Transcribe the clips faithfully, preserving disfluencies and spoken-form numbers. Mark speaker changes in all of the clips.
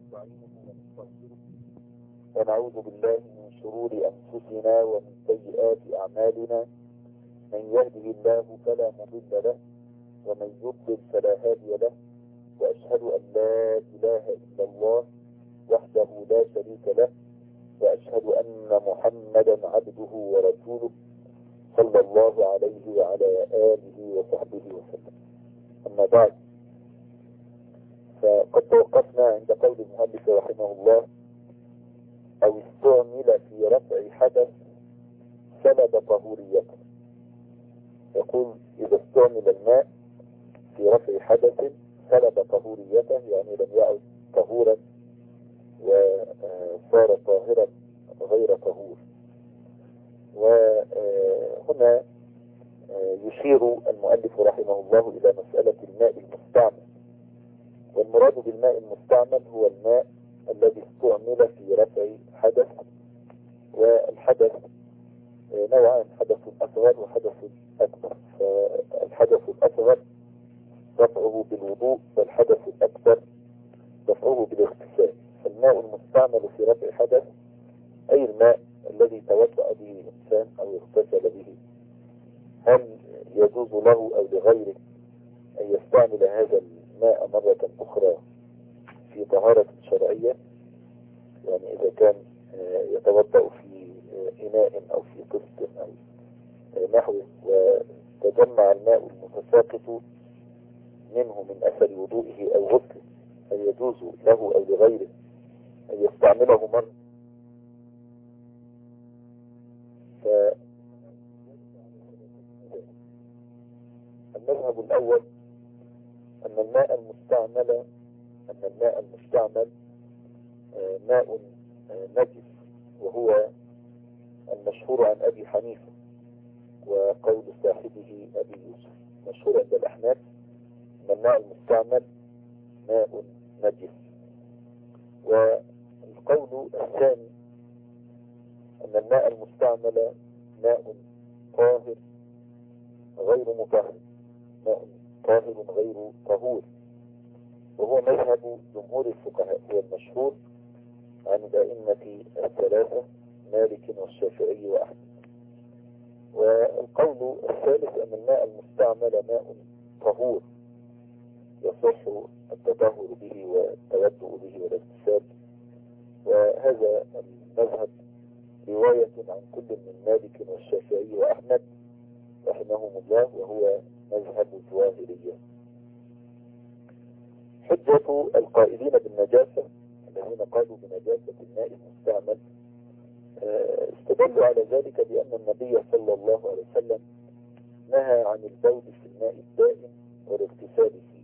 Speaker 1: ونستعينه ونستغفره ونعوذ بالله من شرور أنفسنا ومن سيئات أعمالنا. من يهده الله فلا مضل له ومن يضلل فلا هادي له، وأشهد أن لا إله إلا الله وحده لا شريك له، وأشهد أن محمدا عبده ورسوله صلى الله عليه وعلى آله وصحبه وسلم. أما بعد، فقد توقفنا عند قول المؤلف رحمه الله: أو استعمل في رفع حدث سلب طهوريته. يقول: إذا استعمل الماء في رفع حدث سلب طهوريته، يعني لم يعد طهورا وصار طاهرا غير طهور. وهنا يشير المؤلف رحمه الله إلى مسألة الماء المستعمل، والمراد بالماء المستعمل هو الماء الذي استعمل في رفع حدث. والحدث نوعان: حدث أصغر وحدث أكبر. فالحدث الأصغر رفعه بالوضوء، والحدث الأكبر رفعه بالاغتسال. فالماء المستعمل في رفع حدث أي الماء الذي توضأ به الإنسان أو اغتسل به، هل يجوز له أو لغيره أن يستعمل هذا الماء مرة أخرى في طهارة شرعية؟ يعني إذا كان يتوضأ في إناء أو في قسط أو نحوه وتجمع الماء المتساقط منه من أثر وضوئه أو غسله، هل يجوز له أو لغيره أن يستعمله مرة؟ فالمذهب الأول أن الماء المستعمل أن الماء المستعمل ماء نجس، وهو المشهور عن أبي حنيفة وقول صاحبه أبي يوسف. مشهور عند الأحناف أن الماء المستعمل ماء نجس. والقول الثاني أن الماء المستعمل ماء طاهر غير مطهر، ماء طاهر غير طهور، وهو مذهب جمهور الفقهاء، هو المشهور عن الأئمة الثلاثة مالك والشافعي وأحمد. والقول الثالث أن الماء المستعمل ماء طهور يصح التطهر به والتودؤ به والاغتسال. وهذا المذهب رواية عن كل من مالك والشافعي وأحمد رحمهم الله، وهو مذهب الظاهرية. حجة القائلين بالنجاسة الذين قالوا بنجاسة الماء المستعمل استدلوا على ذلك بأن النبي صلى الله عليه وسلم نهى عن البول في الماء الدائم والاغتسال فيه.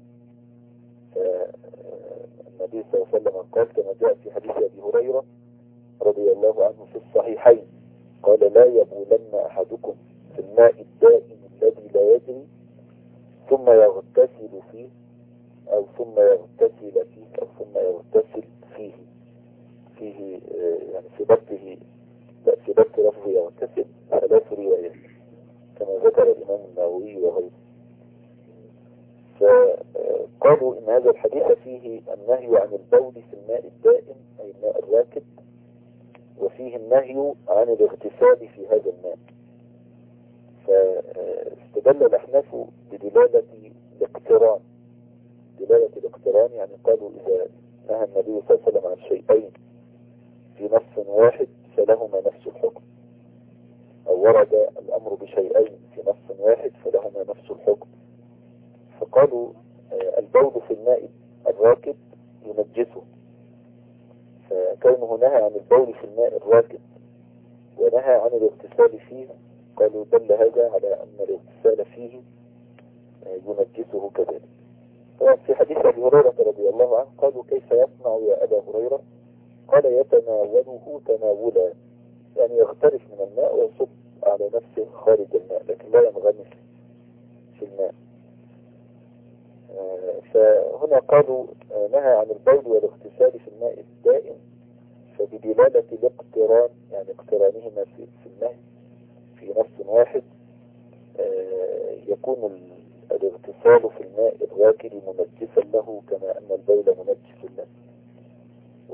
Speaker 1: فالنبي صلى الله عليه وسلم قال كما جاء في حديث أبي هريرة رضي الله عنه في الصحيحين، قال: لا يبولن أحدكم في الماء الدائم الذي لا يجري ثم يغتسل فيه أو ثم يغتسل فيه أو ثم يغتسل فيه فيه يعني في ضبطه في ضبط لفظه يغتسل ثلاث روايات كما ذكر الإمام النووي وغيره. فقالوا إن هذا الحديث فيه النهي عن البول في الماء الدائم أي الماء الراكد، وفيه النهي عن الاغتسال في هذا الماء. فاستدل الأحناف بدلالة الاقتران. دلالة الاقتران يعني قالوا إذا نهى النبي صلى الله عليه وسلم عن شيئين في نص واحد فلهما نفس الحكم، أو ورد الأمر بشيئين في نص واحد فلهما نفس الحكم. فقالوا البول في الماء الراكد ينجسه، فكونه نهى عن البول في الماء الراكد ونهى عن الاغتسال فيه، قالوا دل هذا على أن الاغتسال فيه ينجسه كذلك. طبعا في حديث أبي هريرة رضي الله عنه قالوا: كيف يصنع يا أبا هريرة؟ قال: يتناوله تناولا، يعني يغترف من الماء ويصب على نفسه خارج الماء، لكن لا ينغمس في الماء. فهنا قالوا نهى عن البول والاغتسال في الماء الدائم، فبدلالة الاقتران يعني اقترانهما في النهي في نص واحد يكون الاغتسال في الماء الراكد منجسا له كما أن البول منجس له.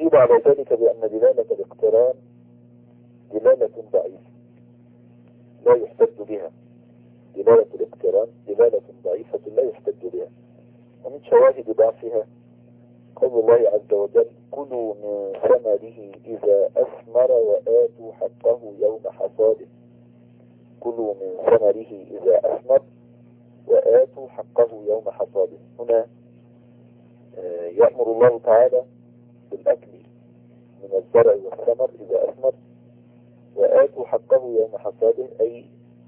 Speaker 1: أجيب على ذلك بأن دلالة الاقتران دلالة ضعيفة لا يحتج بها. دلالة الاقتران دلالة ضعيفة لا يحتج بها. ومن شواهد ضعفها قول الله عز وجل: كلوا من ثمره إذا أثمر وآتوا حقه يوم حصاده. كلوا من ثمره إذا أثمر وآتوا حقه يوم حصاده. هنا يأمر الله تعالى بالأكل من الزرع والثمر إذا أثمر، وآتوا حقه يوم حصاده أي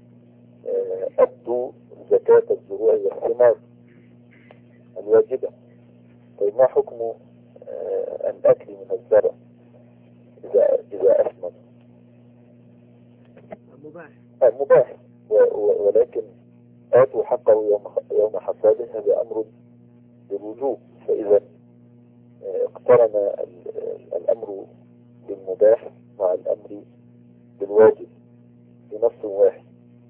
Speaker 1: أدوا زكاة الزروع والثمار الواجبة. طيب ما حكم الأكل من الزرع إذا إذا أثمر؟
Speaker 2: مباح.
Speaker 1: مباح، ولكن آتوا حقه يوم يوم حصاده هذا أمر بالوجوب. فإذا اقترن الأمر بالمباح مع الأمر بالواجب بنص واحد.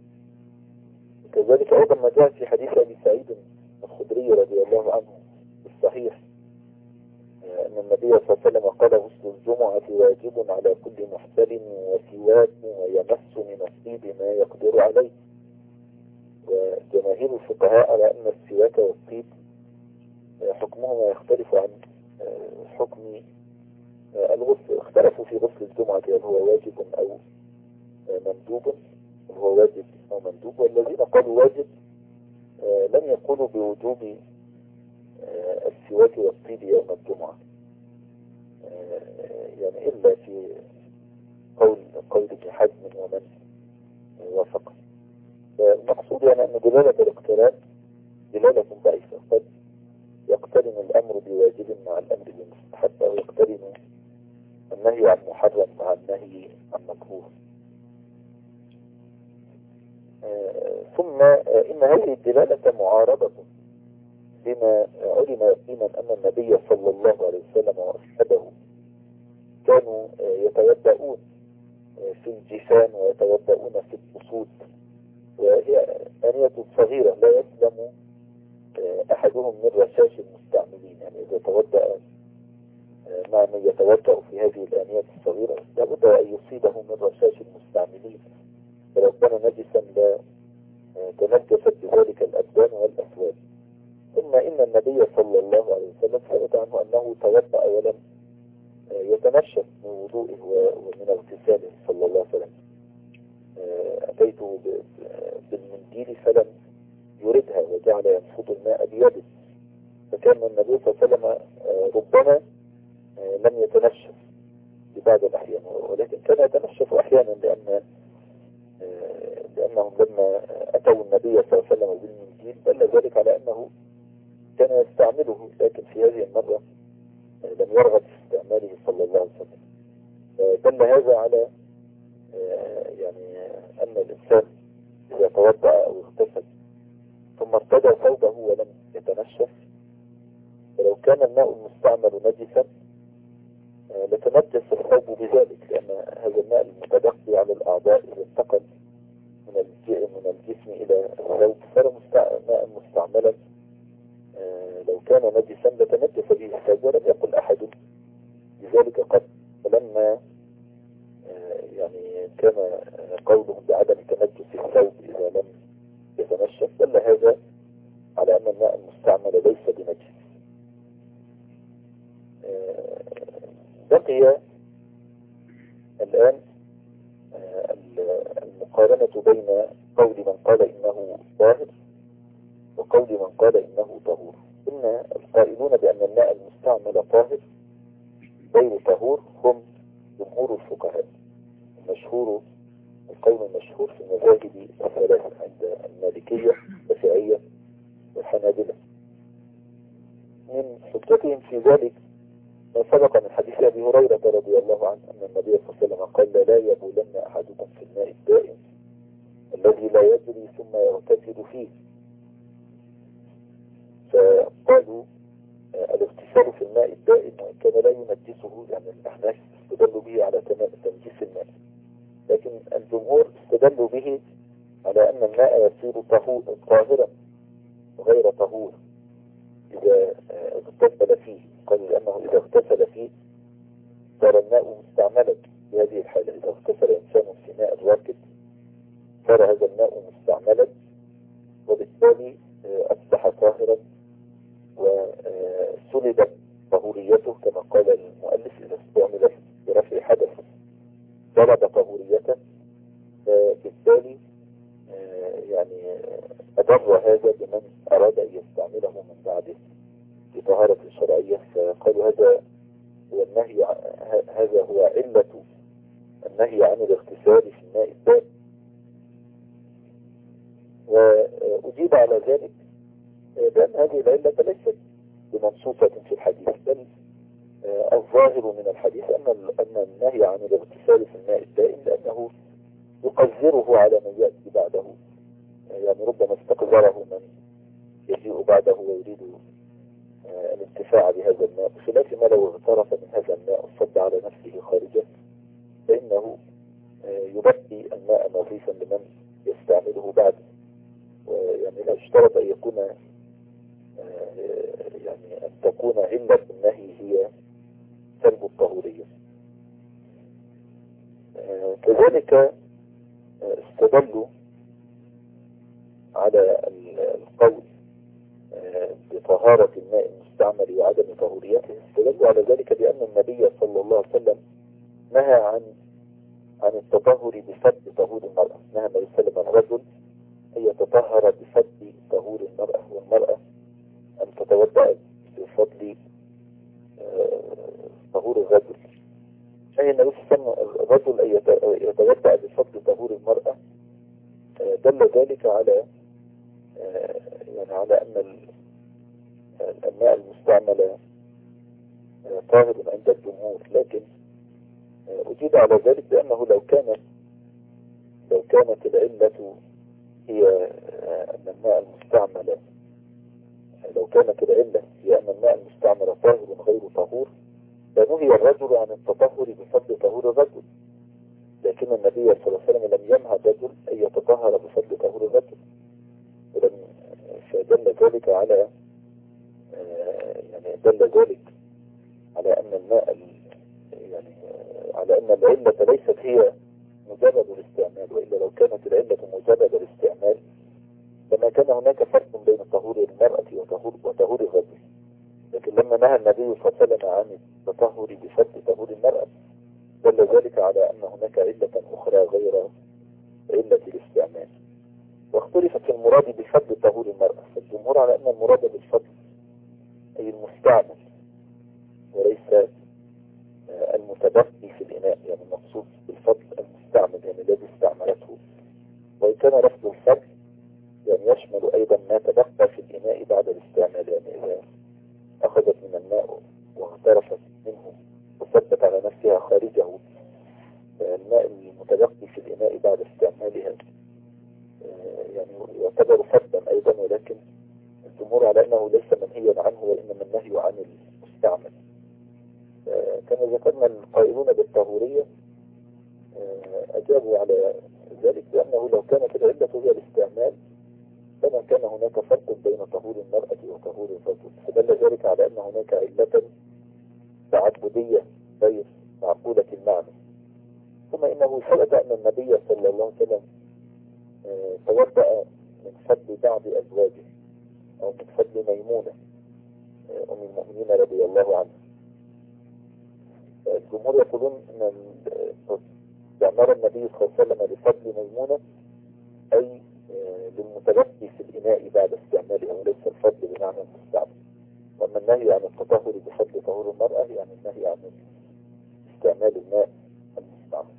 Speaker 1: كذلك أيضا ما جاء في حديث أبي سعيد الخدري رضي الله عنه بالصحيح أن النبي صلى الله عليه وسلم قال: غسل الجمعة واجب على كل محتلم وسواك ويمس من الطيب ما يقدر عليه. وجماهير الفقهاء على أن السواك والطيب حكمهما يختلف عن حكم الغسل. اختلفوا في غسل الجمعة هل هو واجب أو مندوب، هل هو واجب أو مندوب. والذين قالوا واجب لم يقولوا بوجوب السواك والطيب يوم الجمعة، يعني إلا في قول قول ابن حزم ومن وافق. المقصود يعني أن دلالة الاقتران دلالة ضعيفة، قد يقترن الأمر بواجب مع الأمر بمستحب، أو يقترن النهي عن محرم مع النهي عن مكروه. ثم إن هذه الدلالة معارضة بما علم يقينا أن النبي صلى الله عليه وسلم وأصحابه كانوا يتوضؤون في الجفان ويتوضؤون في البسوط، وهي آنية صغيرة لا يسلم أحدهم من رشاش المستعملين. يعني إذا توضأ مع من يتوضأ في هذه الآنية الصغيرة لابد أن يصيبه من رشاش المستعملين، فلو كان نجسا لا تنجست بذلك الأبدان والأثواب. ثم إن النبي صلى الله عليه وسلم ثبت عنه أنه توضأ ولم يتنشف من وضوئه ومن اغتساله صلى الله عليه وسلم. أتيته بالمنديل فلم يردها وجعل ينفض الماء بيده، فكان النبي صلى الله عليه وسلم ربما لم يتنشف في بعض الأحيان، ولكن كان يتنشف أحيانا لأن لأنهم لما أتوا النبي صلى الله عليه وسلم بالمنديل دل ذلك على أنه كان يستعمله، لكن في هذه المرة لم يرغب في استعماله صلى الله عليه وسلم. دل هذا على يعني أن الإنسان إذا توضأ أو اغتسل ثم ارتدى ثوبه ولم يتنشف، ولو كان الماء المستعمل نجسا لتنجس الثوب بذلك، لأن هذا الماء المتبقي على الأعضاء إذا انتقل من من الجسم إلى الثوب صار ماء مستعملا، لو كان نجسا لتنجس به الثوب، ولم يقل أحد بذلك قد. فلما يعني كان قولهم بعدم تنجس الثوب إذا لم يتنشف دل هذا على أن الماء المستعمل ليس بنجس. بقي الآن المقارنة بين قول من قال إنه طاهر وقول من قال إنه طهور. إن القائلون بأن الماء المستعمل طاهر غير طهور هم جمهور الفقهاء. المشهور القول المشهور في المذاهب الثلاثة عند المالكية والشافعية والحنابلة. من حجتهم في ذلك ما سبق من حديث أبي هريرة رضي الله عنه أن النبي صلى الله عليه وسلم قال: لا يبولن أحدكم في الماء الدائم الذي لا يجري ثم يغتسل فيه. فقالوا الاغتسال في الماء الدائم كان لا ينجسه، يعني الأحناف استدلوا به على تنجيس الماء، لكن الجمهور استدلوا به على أن الماء يصير طاهرا غير طهور إذا اغتسل فيه. قالوا لأنه إذا اغتسل فيه طهوريته كما قال المؤلف إذا استعمل برفع حدث طلب طهوريته، فبالتالي يعني أضر هذا بمن أراد أن يستعمله من بعده في طهارة شرعية. فقالوا هذا هو النهي، هذا هو علة النهي عن الاغتسال في الماء الدائم. وأجيب على ذلك بأن هذه العلة ليست بمنصوصة في الحديث، بل الظاهر من الحديث أن أن النهي عن الاغتسال في الماء الدائم لأنه يقذره على من يأتي بعده، يعني ربما استقذره من يجيء بعده ويريد الانتفاع بهذا الماء، بخلاف ما لو اغترف من هذا الماء وصد على نفسه خارجه فإنه يبقي الماء نظيفا لمن يستعمله بعد. ويعني لا يشترط أن يكون يعني أن تكون علة النهي هي سلب الطهورية. كذلك استدلوا على القول بطهارة الماء المستعمل وعدم طهوريته، استدلوا على ذلك بأن النبي صلى الله عليه وسلم نهى عن عن التطهر بفضل طهور المرأة، نهى النبي صلى الله عليه وسلم الرجل أن يتطهر بفضل طهور المرأة، والمرأة أن تتوضأ بفضل طهور الرجل. أي النبي صلى الله عليه وسلم الرجل أن يتوضأ بفضل طهور المرأة، دل ذلك على يعني على أن الماء المستعمل طاهر عند الجمهور. لكن أجيب على ذلك بأنه لو كانت لو كانت العلة هي أن الماء المستعمل لو كانت العلة هي أن الماء المستعمل طاهر غير طهور لنهي الرجل عن التطهر بفضل طهور الرجل، لكن النبي صلى الله عليه وسلم لم ينهى الرجل أن يتطهر بفضل طهور الرجل، ولم فدل ذلك على يعني دل ذلك على أن الماء يعني على أن العلة ليست هي مجرد الاستعمال، وإلا لو كانت العلة مجرد الاستعمال لما كان هناك فرق بين طهور المرأة وطهور وطهور الرجل. لكن لما نهى النبي صلى الله عليه وسلم عن التطهر بفضل طهور المرأة دل ذلك على أن هناك علة أخرى غير علة الاستعمال. واختلف في المراد بفضل طهور المرأة، فالجمهور على أن المراد بالفضل أي المستعمل وليس المتبقي في الإناء، يعني المقصود بالفضل المستعمل يعني الذي استعملته، وإن كان لفظ الفضل يعني يشمل أيضا ما تبقى في الإناء بعد الاستعمال، يعني إذا أخذت من الماء واغترفت منه وثبت على نفسها خارجه، الماء المتبقي في الإناء بعد استعمالها يعني يعتبر فضلا أيضا، ولكن الجمهور على أنه ليس منهيا عنه وإنما النهي عن المستعمل. كما ذكرنا القائلون بالطهورية أجابوا على ذلك بأنه لو كانت العلة هي الاستعمال فما كان هناك فرق بين طهور المرأة وطهور الرجل، فدل ذلك على أن هناك علة تعبدية غير معقولة المعنى. ثم إنه ثبت أن النبي صلى الله عليه وسلم توضأ من فضل بعض أزواجه أو من فضل ميمونة أم المؤمنين رضي الله عنها. الجمهور يقولون أن استعمال النبي صلى الله عليه وسلم لفضل ميمونة أي للمتبقي في الإناء بعد استعماله وليس الفضل بمعنى المستعمل، وأما النهي عن التطهر بفضل طهور المرأة يعني النهي عن استعمال الماء المستعمل.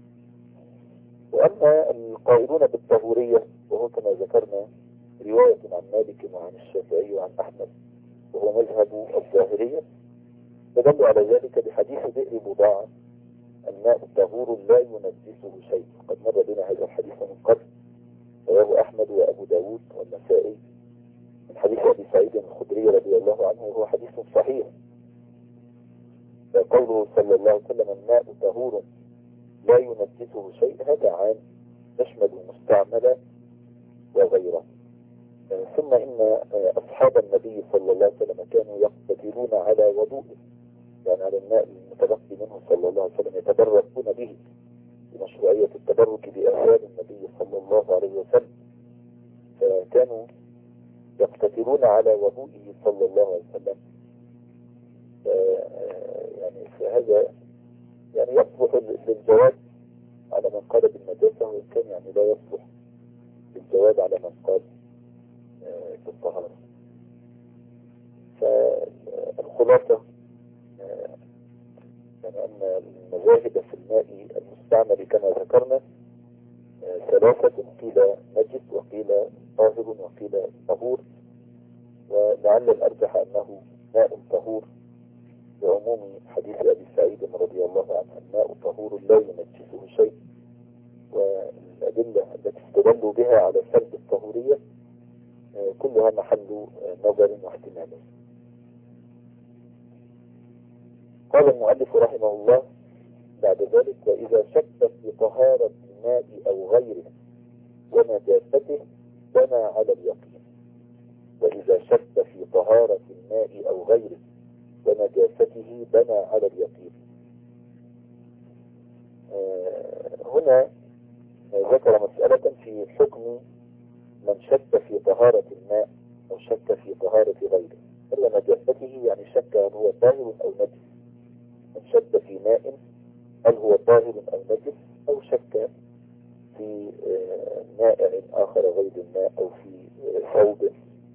Speaker 1: وأما القائلون بالطهورية وهو كما ذكرنا رواية عن مالك وعن الشافعي وعن أحمد وهو مذهب الظاهرية، فدلوا على ذلك بحديث بئر بضاعة الماء طهور لا ينجسه شيء، قد مر بنا هذا الحديث من قبل، رواه أحمد وأبو داود والنسائي من حديث أبي سعيد الخدري رضي الله عنه وهو حديث صحيح. قوله صلى الله عليه وسلم الماء طهور لا ينجسه شيء هذا عام يشمل المستعمل وغيره. ثم إن أصحاب النبي صلى الله عليه وسلم كانوا يقتدرون على وضوءه، يعني على الماء المتبقي منه صلى الله عليه وسلم يتبركون به بمشروعية التبرك بآثار النبي صلى الله عليه وسلم، فكانوا يقتدرون على وضوئه صلى الله عليه وسلم فهذا يعني يصلح للجواب على من قال بالنجاسة، وإن كان يعني لا يصلح للجواب على من قال بالطهارة. فالخلاصة يعني أن المذاهب في الماء المستعمل كما ذكرنا ثلاثة، قيل نجس وقيل طاهر وقيل طهور، ولعل الأرجح أنه ماء طهور بعموم حديث أبي سعيد رضي الله عنه: الماء طهور لا ينجسه شيء. والأدلة التي استدلوا بها على سلب الطهورية كلها محل نظر واحتمال. قال المؤلف رحمه الله بعد ذلك: وإذا شك في طهارة الماء أو غيره ونجاسته بنى على اليقين. وإذا شك في طهارة الماء أو غيره ونجاسته بنى على اليقين. آه هنا ذكر مسألة في حكم من شك في طهارة الماء أو شك في طهارة غيره. إلا نجاسته يعني شك هل هو طاهر أو نجس. من شك في ماء هل هو طاهر أو نجس، أو شك في مائع آخر غير الماء، أو في ثوب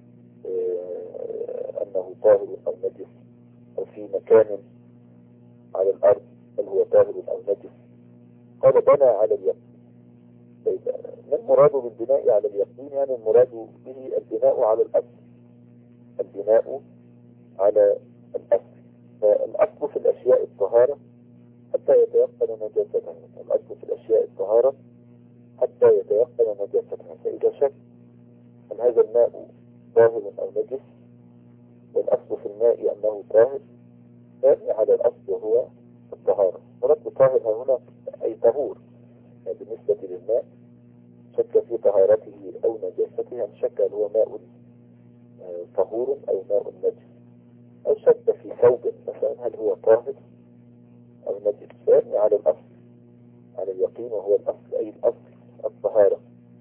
Speaker 1: أنه طاهر أو نجس، أو في مكان على الأرض هل هو طاهر أو نجس. قال بنى على اليقين. طيب ما المراد بالبناء على اليقين؟ يعني المراد به البناء على الأصل. البناء على الأصل. فالأصل في الأشياء الطهارة حتى يتيقن نجاستها. الأصل في الأشياء الطهارة حتى يتيقن نجاستها. فإذا شك أن هذا الماء طاهر أو نجس، والأصل في الماء أنه طاهر، فيبني على الأصل وهو الطهارة. ورد طاهر هنا أي طهور. يعني بالنسبة للماء شك في طهارته أو نجاسته، أن شك هل هو ماء طهور أو ماء نجس، أو شك في ثوب مثلا هل هو طاهر أو نجس، فيبني على الأصل، على اليقين وهو الأصل، أي الأصل الطهارة.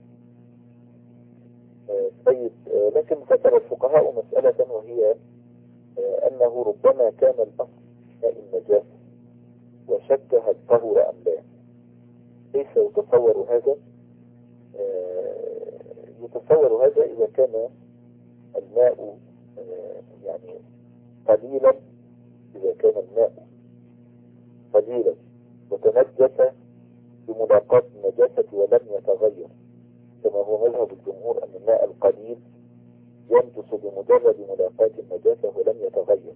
Speaker 1: طيب لكن ذكر الفقهاء مسألة، وهي أنه ربما كان الأصل ماء النجاسة وشك هل طهر أم لا. كيف يتصور هذا؟ يتصور هذا إذا كان الماء يعني قليلا، إذا كان الماء قليلا وتنجس بملاقاة النجاسة ولم يتغير، كما هو مذهب الجمهور أن الماء القليل ينجس بمجرد ملاقاة النجاسة ولم يتغير،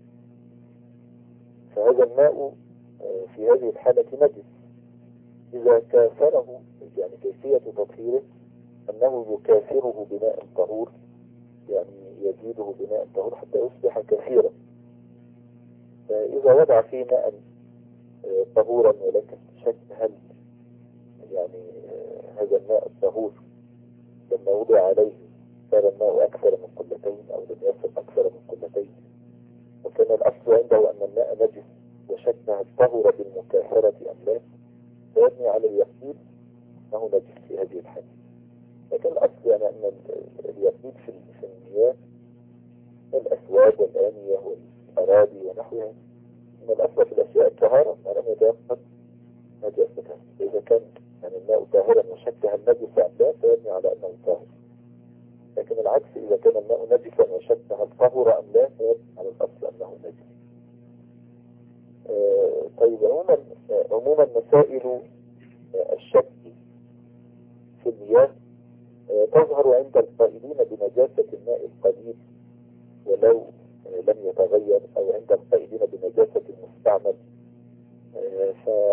Speaker 1: فهذا الماء في هذه الحالة نجس. إذا كاثره، يعني كيفية تطهيره أنه يكاثره بماء طهور، يعني يزيده بماء طهور حتى يصبح كثيرا. فإذا وضع فيه ماء طهورا ولكن شك هل يعني هذا الماء الطهور لما وضع عليه صار الماء أكثر من قلتين أو لم يصل أكثر من قلتين، وكان الأصل عنده أن الماء نجس وشك هل طهر بالمكاثرة أم لا، فيبني على اليقين أنه نجس في هذه الحالة. لكن الأصل يعني أن اليقين في المياه الأسواب والآنية والأراضي ونحوها، أن الأصل في الأشياء الطهارة ما لم يتيقن نجاستها. إذا كان يعني الماء طاهرا وشك هل نجس أم لا، فيبني على أنه طاهر. لكن العكس، إذا كان الماء نجسا وشك هل طهر أم لا، فيبني على الأصل أنه نجس. آه طيب عموما عموما مسائل الشك في المياه آه تظهر عند القائلين بنجاسة الماء القليل ولو آه لم يتغير، أو عند القائلين بنجاسة المستعمل. آه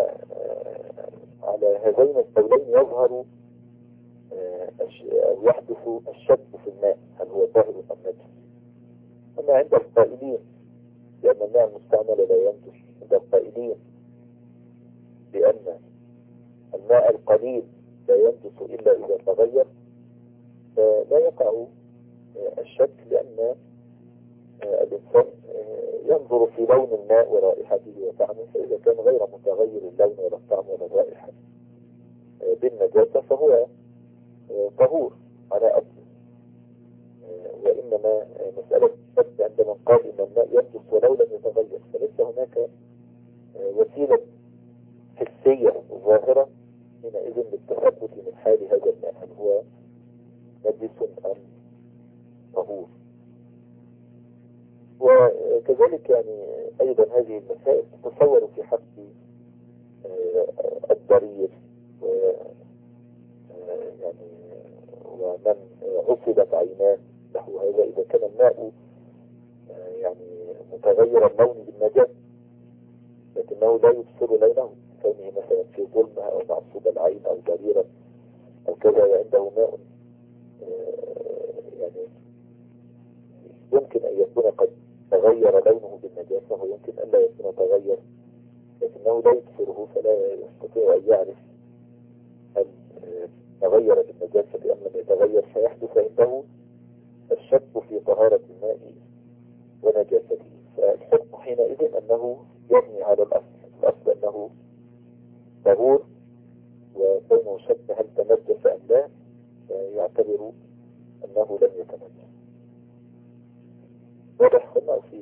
Speaker 1: فعلى هذين القولين يظهر آه أو يحدث الشك في الماء هل هو طاهر أم نجس. أما عند القائلين بأن الماء المستعمل لا ينجس، عند القائلين بأن الماء القليل لا ينجس إلا إذا تغير، فلا يقع الشك، لأن الإنسان ينظر في لون الماء ورائحته وطعمه، فإذا كان غير متغير اللون ولا الطعم ولا الرائحة بالنجاسة فهو طهور على أصله. وإنما مسألة الشك عند من قال إن الماء ينجس ولو لم يتغير، فليس هناك أيضا هذه المسائل تتصور في حق الضرير و يعني ومن عصبت عيناه نحو هذا، إذا كان الماء يعني متغير اللون بالنجاسة لكنه لا يبصر لونه، كونه مثلا في ظلمة أو معصوب العين أو ضريرا أو كذا، وعنده ماء يعني يمكن أن يكون قد تغير لونه بالنجاسة ويمكن أن لا يكون تغير، لكنه لا يبصره فلا يستطيع أن يعرف هل تغير بالنجاسة أم لم يتغير، فيحدث عنده الشك في طهارة الماء ونجاسته. فالحكم حينئذ أنه يبني على الأصل، الأصل أنه طهور، وكونه شك هل تنجس أم لا يعتبر أنه لم يتنجس. واضح أو في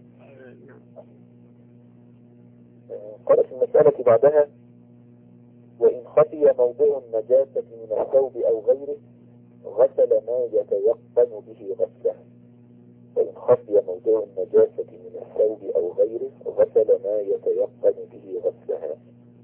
Speaker 1: قال في المسألة بعدها: وإن خفي موضع النجاسة من الثوب أو غيره غسل ما يتيقن به غسله. وإن خفي موضع النجاسة من الثوب أو غيره غسل ما يتيقن به غسلها.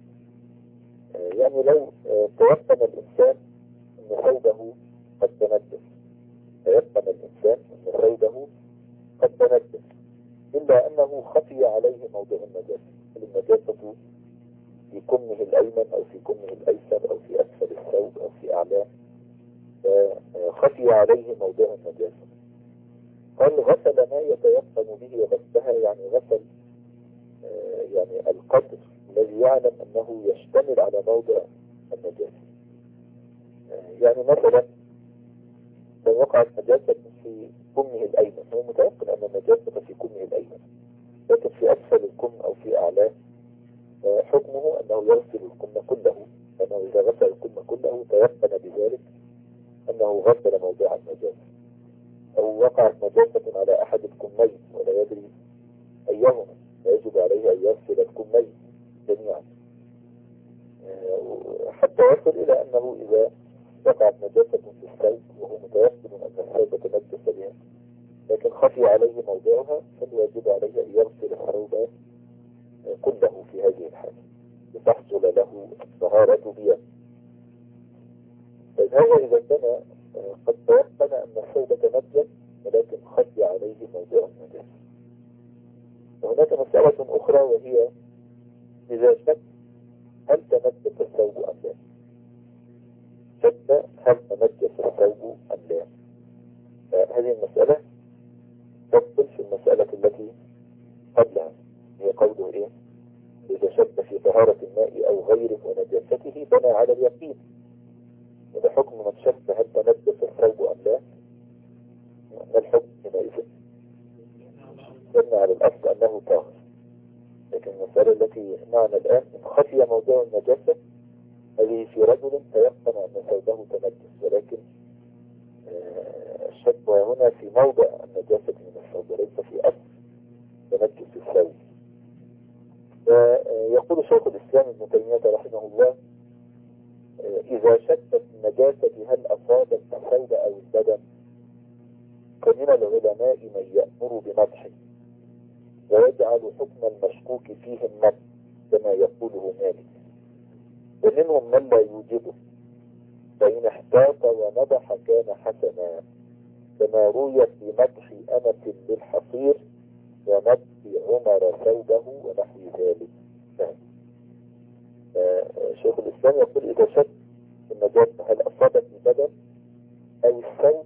Speaker 1: يعني لو تيقن الإنسان أن ثوبه قد تنجس، تيقن الإنسان أن ثوبه قد تنجس إلا أنه خفي عليه موضع النجاسة، النجاسة في كمه الأيمن أو في كمه الأيسر أو في أسفل الثوب أو في أعلاه، خفي عليه موضع النجاسة. قال غسل ما يتيقن به غسلها، يعني غسل يعني القدر الذي يعلم أنه يشتمل على موضع النجاسة. يعني مثلا لو وقعت نجاسة في كمه الأيمن، هو متيقن أن النجاسة في كمه الأيمن، لكن في أسفل الكم أو في أعلاه حكمه أنه يغسل الكم كله، لأنه إذا غسل الكم كله تيقن بذلك أنه غسل موضع النجاسة. أو وقعت نجاسة على أحد الكمين ولا يدري أيهما، فيجب عليه أن يغسل الكمين جميعا حتى يصل إلى أنه إذا وقعت نجاسة في الثوب وهو متيقن أن الثوب تنجس بها لكن خفي عليه موضعها، فالواجب عليه أن يغسل الثوب كله في هذه الحالة لتحصل له الطهارة بها. فهذا إذا كان قد تيقن أن الثوب تنجس ولكن خفي عليه موضع النجاسة. وهناك مسألة أخرى وهي إذا شك هل تنجس الثوب أم لا، شك هل تنجس الثوب أم لا. هذه المسألة تدخل في المسألة التي قبلها، هي قوله إيه؟ إذا شك في طهارة الماء أو غيره ونجاسته بنى على اليقين. وده حكم من شك هل تنجس الثوب أم لا، ما الحكم حينئذ؟ بنى على الأصل أنه طاهر. لكن المسألة التي معنا الآن إن خفي موضوع النجاسة، هذه في رجل تيقن أن ثوبه تنجس، ولكن الشك هنا في موضع النجاسة من الثوب وليس في أصل تنجس الثوب. ويقول شيخ الإسلام ابن تيمية رحمه الله: إذا شكت النجاسة هل أصابت الثوب أو البدن، فمن العلماء من يأمر بمدحه ويجعل حكم المشكوك فيه النفس كما يقوله مالك، ومنهم من لا يوجبه، فإن احتاط ومدح كان حسنا، كما روي في مدح أنس للحصير ومدح عمر ثوبه ونحو ذلك. شيخ الإسلام يقول إذا شك النجاسة هل أصابت البدن أو الثوب،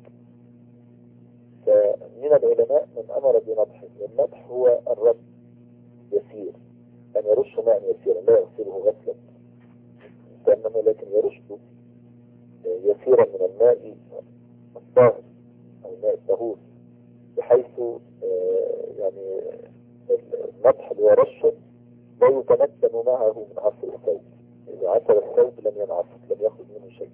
Speaker 1: فمن العلماء من أمر بمدحه، والمدح هو الرش يسير، أن يرش ماء يسيرا لا يغسله غسلا تماما، لكن يرشه يسيرا من الماء الطاهر أو الماء الطهور، بحيث يعني المدح اللي هو رشه لا يتمكن معه من عصر الثوب، إذا عصر الثوب لم ينعصر، لم يأخذ منه شيء.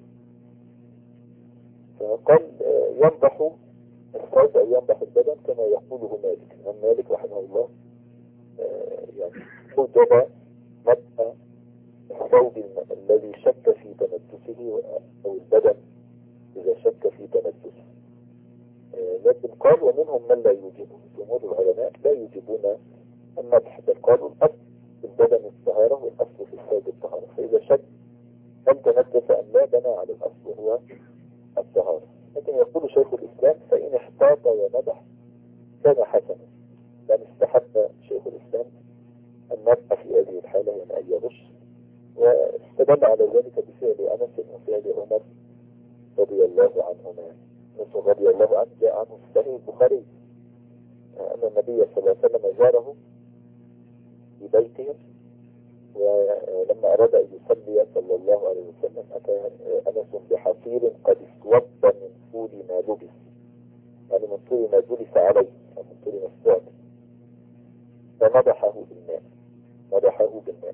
Speaker 1: فقال ينضح الثوب أو ينضح البدن كما يقوله مالك. من مالك رحمه الله يعني وجب مدح الثوب الذي شك في تنجسه أو البدن إذا شك في تنجسه، لكن قال ومنهم من لا يوجبه. جمهور العلماء لا يوجبون المدح، بل قالوا الأصل في البدن الطهارة والأصل في الثوب الطهارة، فإذا شك هل تنجس أم لا بنى على الأصل وهو الطهارة. لكن يقول شيخ الإسلام فإن احتاط ومدح كان حسنا، لأن استحب شيخ الإسلام المدح في هذه الحالة يعني أن يغش، واستدل على ذلك بفعل أنس وفعل عمر رضي الله عنهما. أنس رضي الله عنه جاء عنه في صحيح البخاري أن النبي صلى الله عليه وسلم زاره في بيته، ولما أراد أن يصلي صلى الله عليه وسلم أتى أنس بحصير قد اسود من طول ما لبس، يعني من طول ما جلس عليه أو من طول ما استعمل، فمدحه بالماء، مدحه بالماء.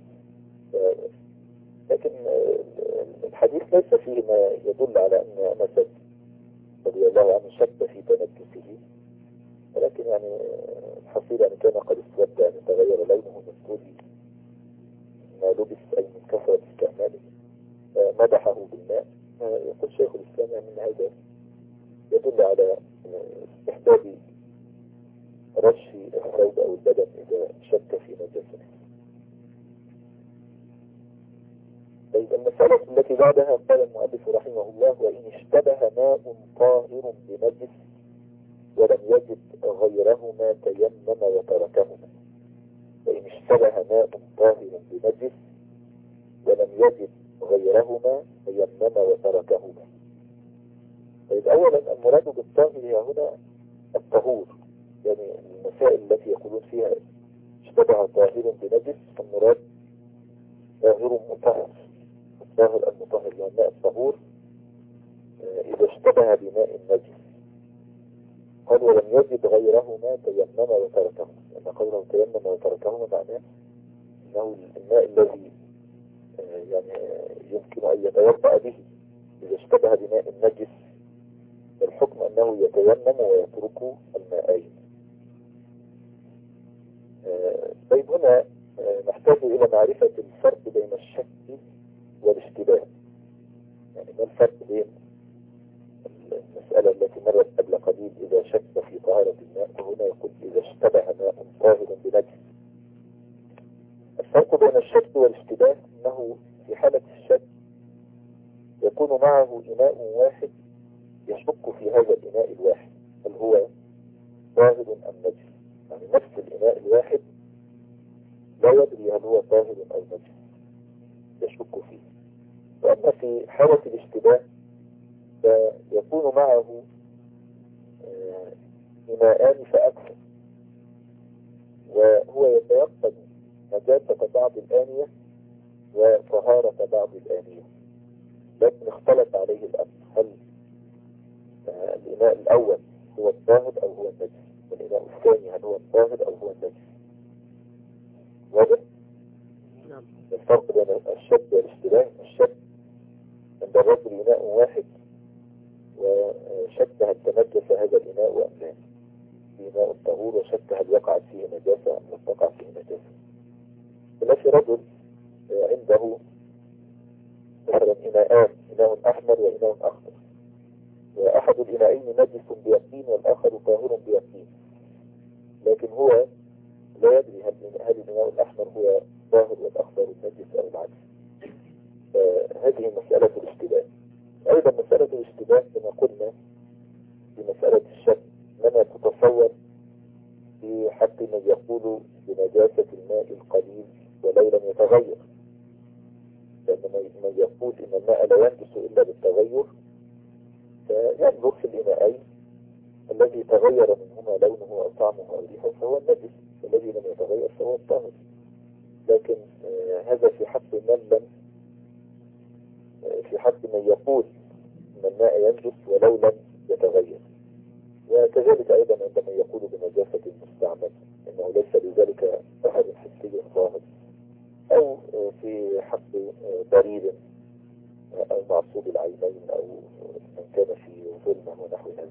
Speaker 1: لكن الحديث ليس فيه ما يدل على أن أنس رضي الله عنه شك في تنجسه، ولكن يعني الحصير يعني كان قد اسود، يعني تغير لونه من طول ما لبس أي من كثرة استعماله، مدحه بالماء. يقول شيخ الإسلام يعني من هذا يدل على استحباب رش الثوب أو البدن إذا شك في نجاسته. طيب المسألة التي بعدها قال المؤلف رحمه الله: وإن اشتبه ماء طاهر بنجس ولم يجد غيرهما تيمم وتركهما. وإن اشتبه ماء طاهر بنجس ولم يجد غيرهما تيمم وتركهما. طيب أولا المراد بالطاهر هنا الطهور، يعني المسائل التي يقولون فيها اشتبه طاهر بنجس المراد طاهر مطهر، الطاهر المطهر يعني الماء الطهور إذا اشتبه بماء نجس. قال ولم يجد غيرهما تيمم وتركهما، لأن قوله تيمم وتركهما معناه أنه الماء الذي يعني يمكن أن يتوضأ به إذا اشتبه بماء نجس، الحكم أنه يتيمم ويترك الماءين. طيب هنا نحتاج إلى معرفة الفرق بين الشك والاشتباه. يعني ما الفرق بين المسألة التي مرت قبل قليل إذا شك في طهارة الماء، وهنا يقول إذا اشتبه ماء طاهر بنجس. الفرق بين الشك والاشتباه أنه في حالة الشك يكون معه إناء واحد يشك في هذا الإناء الواحد هل هو طاهر أم نجس، يعني نفس الإناء الواحد لا يدري هل هو طاهر أو نجس يشك فيه. وأما في حالة الاشتباه فيكون معه إناءان فأكثر، وهو يتيقن نجاسة بعض الآنية وطهارة بعض الآنية، لكن اختلط عليه الأمر هل الإناء الأول هو الطاهر أو هو النجس، والإناء الثاني هل هو الطاهر أو هو النجس. واضح؟ نعم. الفرق بين الشك والاشتباه: الشك عند الرجل إناء واحد وشك هل تنجس هذا الإناء أم لا، إناء الطهور وشك هل وقعت فيه نجاسة أم لم تقع فيه نجاسة. ولا في رجل عنده مثلا إناءان، إناء أحمر وإناء أخضر، وأحد الإناءين نجس بيقين والآخر طاهر بيقين، لكن هو لا يدري هل هل الإناء الأحمر هو طاهر والأخضر نجس أو العكس. فهذه مسألة الاشتباه. أيضا مسألة الاشتباه كما قلنا في مسألة الشك لما تتصور في حق من يقول بنجاسة الماء القليل ولو لم يتغير، لأن من يقول إن الماء لا ينجس إلا بالتغير فينظر في الإناءين الذي تغير منهما لونه أو طعمه أو ريحه فهو النجس، والذي لم يتغير فهو الطاهر. لكن آه هذا في حق من لم آه في حق من يقول إن الماء ينجس ولو لم يتغير. وكذلك أيضا عندما يقول بنجاسة المستعمل إنه ليس لذلك أحد حسي ظاهر، أو آه في حق آه بريد أو معصوب العينين أو من كان في ظلمة ونحو هذا.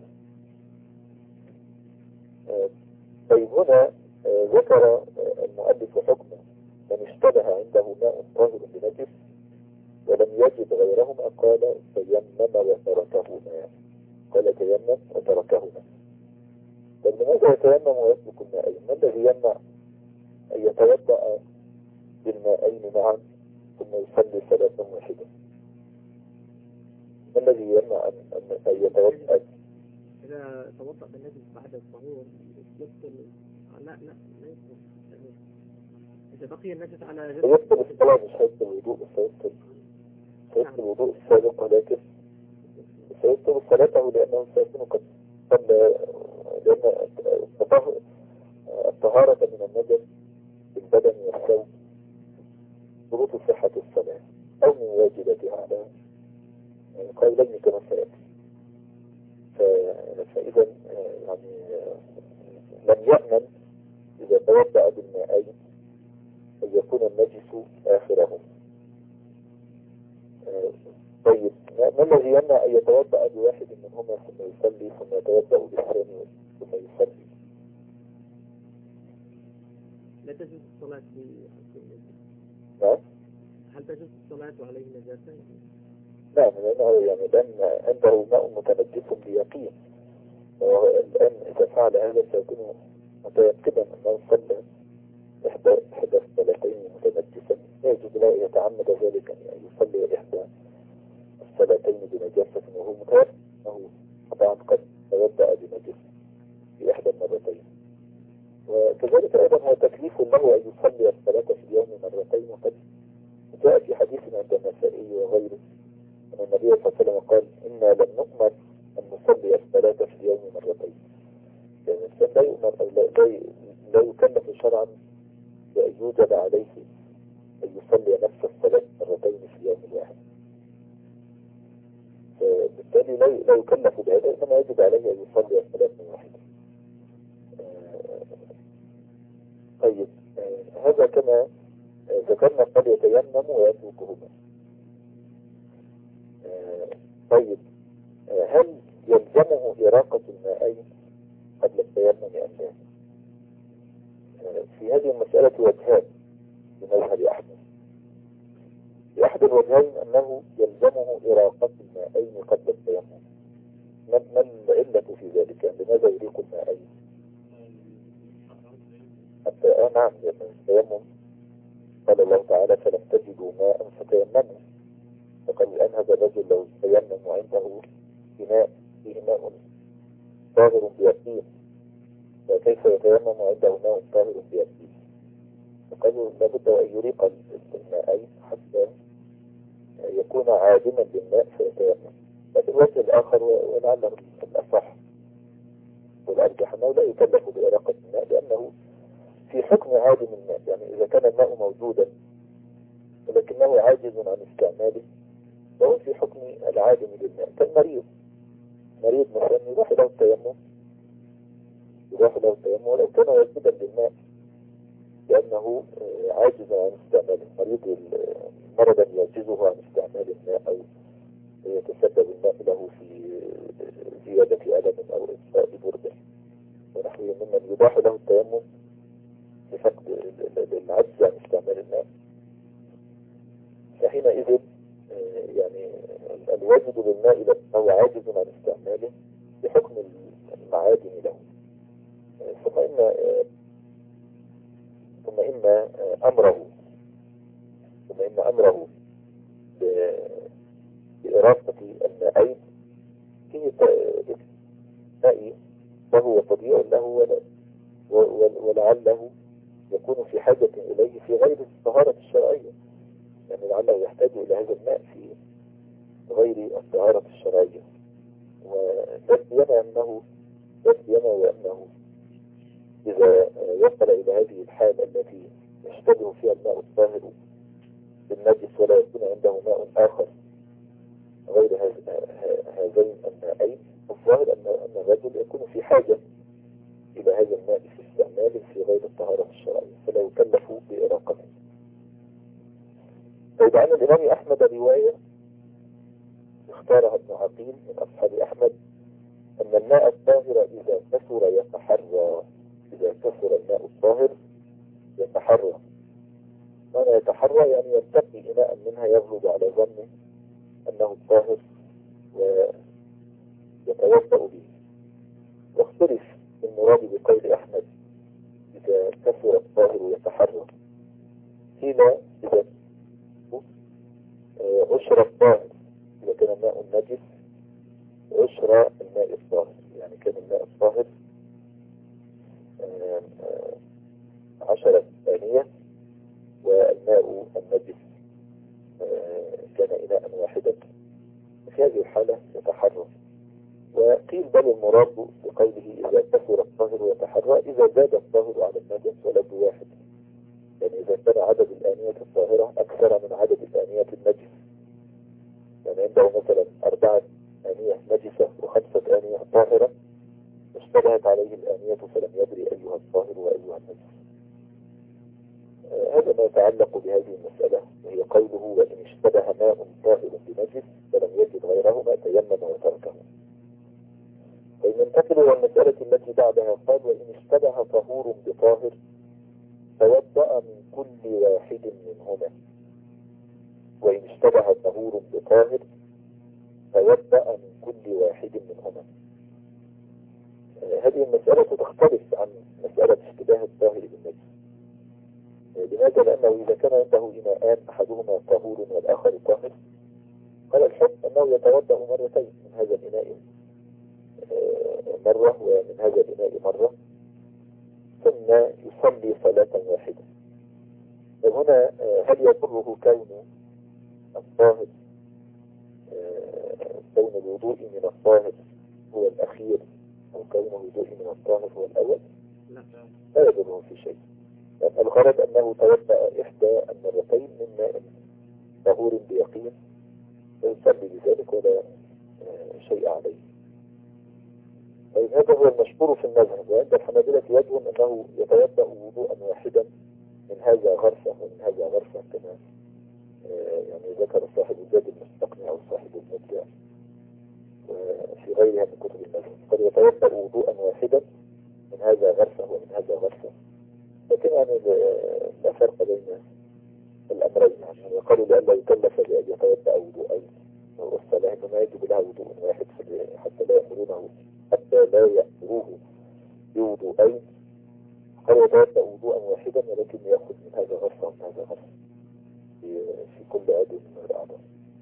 Speaker 1: طيب هنا ذكر المؤلف حكمه: من اشتبه عنده ماء طاهر بنجس ولم يجد غيرهما قال تيمم وتركهما، قال تيمم وتركهما. طيب لماذا يتيمم ويسلك الماءين؟ ما الذي يمنع أن يتوضأ بالماءين معا ثم يصلي صلاة واحدة؟ ما الذي يمنع أن يتوضأ؟
Speaker 2: إذا توضأ بالنجس بعد الطهور يبطل. لا لا لا يبطل. إذا بقي النجس على جسد
Speaker 1: يبطل الصلاة، مش هيبطل الوضوء، بس هيبطل هيبطل الوضوء السابق، ولكن سيبطل صلاته لأنه سيكون قد صلى، لأن الطهارة من النجس بالبدن والثوب شروط صحة الصلاة أو من واجباتها على قولين كما سيأتي. فإذا يعني لم يأمن إذا توضأ بالماءين أن يكون النجس آخرهم. طيب ما الذي يمنع أن يتوضأ بواحد منهما ثم يصلي ثم يتوضأ بالثاني ثم يصلي؟
Speaker 2: لا تجوز الصلاة في
Speaker 1: نعم.
Speaker 2: هل تجوز الصلاة وعليه نجاسة؟
Speaker 1: نعم، لأنه يعني لأن عنده ماء متنجس بيقين، والآن إذا فعل هذا سيكون متيقنا أنه صلى إحدى إحدى الصلاتين متنجسا، لا يجوز له أن يتعمد ذلك أن يصلي إحدى الصلاتين بنجاسة وهو متيقن أنه طبعا قد توضأ بنجس في إحدى المرتين. وكذلك أيضا هو تكليف له أن يصلي الصلاة في اليوم مرتين، وقد جاء في حديث عند النسائي وغيره أن النبي صلى الله عليه وسلم قال: إنا لم نؤمر أن نصلي الصلاة في اليوم مرتين. يعني الإنسان لا يؤمر أو لا, لا, لا يكلف شرعا بأن يوجب عليه أن يصلي نفس الصلاة مرتين في اليوم الواحد، فبالتالي لا لا يكلف بهذا، إنما يجب عليه أن يصلي الصلاة واحدة. طيب هذا كما ذكرنا قد يتيمم ويتركهما. طيب هل يلزمه إراقة الماءين قبل التيمم أم لا؟ في هذه المسألة وجهان لمذهب أحمد. في أحد الوجهين أنه يلزمه إراقة الماءين قبل التيمم. ما العلة في ذلك؟ يعني لماذا يريق الماءين؟ حتى آه نعم، لأن التيمم قال الله تعالى: فلم تجدوا ماء فتيمموا. فقال الآن هذا الرجل لو تيمم وعنده إناء فيه ماء طاهر بيقين، فكيف يتيمم وعنده ماء طاهر بيقين؟ فقالوا لابد أن يريق الماءين حتى يكون عادما للماء فيتيمم. لكن الوجه الآخر ولعله الأصح والأرجح أنه لا يكلف بإراقة الماء، لأنه في حكم عادم الماء. يعني إذا كان الماء موجودا ولكنه عاجز عن استعماله فهو في حكم العادم للماء، كالمريض. مريض مثلا يروح له التيمم يروح له التيمم ولو كان واجبا للماء لأنه عاجز عن استعماله. مريض مرضا يعجزه عن استعمال الماء أو يتسبب الماء له في زيادة ألم أو إطفاء برده ونحو ممن يباح له التيمم لفقد العجز عن استعمال الماء، فحينئذ يعني الواجب للماء لأنه عاجز عن استعماله بحكم المعادن له. ثم إن ثم إن أمره ثم إن أمره بإراقة الماءين فيه ماء وهو طبيعي له ولعله يكون في حاجة إليه في غير الطهارة الشرعية، يعني لعله يحتاج إلى هذا الماء في غير الطهارة الشرعية. وتسبينا أنه تسبينا وأنه إذا وصل إلى هذه الحالة التي يشتبه فيها الماء الطاهر بالنجس ولا يكون عنده ماء آخر غير هذين الماءين، الظاهر أن الرجل يكون في حاجة إلى هذا الماء في استعماله في غير الطهارة الشرعية، فلا يكلفوا بإراقته. طيب عن الإمام أحمد رواية اختارها ابن عقيل من أصحاب أحمد أن الماء الطاهر إذا كثر يتحرى. إذا كثر الماء الطاهر يتحرى. معنى يتحرى يعني يرتقي إناء منها يغلب على ظنه أنه الطاهر ويتوضأ به. واختلف المراد بقول أحمد إذا كثر الطاهر يتحرك. قيل إذا عشر الطاهر إذا كان الماء النجس عشر الماء الطاهر، يعني كان الماء الطاهر عشرة آنية والماء النجس كان إناء واحدا، في هذه الحالة يتحرك. وقيل بل المراد بقوله إذا كثر الطاهر يتحرى إذا زاد الطاهر على النجس ولد واحد، يعني إذا كان عدد الآنية الطاهرة أكثر من عدد الآنية النجس، يعني عنده مثلا أربعة آنية نجسة وخمسة آنية طاهرة اشتبهت عليه الآنية فلم يدري أيها الطاهر وأيها النجس. آه هذا ما يتعلق بهذه المسألة، وهي قوله وإن اشتبه ماء طاهر بنجس فلم يجد غيرهما تيمم وتركه. فإن ننتقل إلى المسألة التي بعدها قال وإن اشتبه طهور بطاهر توضأ من كل واحد منهما. وإن اشتبه طهور بطاهر توضأ من كل واحد منهما. آه هذه المسألة تختلف عن مسألة اشتباه الطاهر بالنجس. آه لماذا؟ لأنه إذا كان عنده إناءان أحدهما طهور والآخر طاهر قال الحكم أنه يتوضأ مرتين، من هذا الإناء مرة ومن هذا الإناء مرة، ثم يصلي صلاة واحدة. وهنا هل يضره كون الطاهر كون الوضوء من الطاهر هو الأخير أو كون الوضوء من الطاهر هو الأول؟ لا يضره في شيء، لأن الغرض أنه توضأ إحدى المرتين من ماء طهور بيقين ويصلي بذلك ولا شيء عليه. طيب هذا هو المشهور في المذهب. وعند الحنابلة وجه أنه يتوضأ وضوءا واحدا من هذا غرفة ومن هذا غرفة، كما يعني ذكر صاحب الزاد المستقنع أو صاحب المبدع وفي غيرها من كتب المذهب، قد يتوضأ وضوءا واحدا من هذا غرفة ومن هذا غرفة، لكن يعني لا فرق بين الأمرين، عشان يقالوا لأن لا يكلف بأن يتوضأ وضوءين والصلاة إنما يجب لها وضوء واحد حتى لا يأمرونه حتى لا يأمروه بوضوءين، قال يتوضأ وضوءا واحدا ولكن يأخذ من هذا غرفة ومن هذا غرفة في كل عدو من الأعضاء.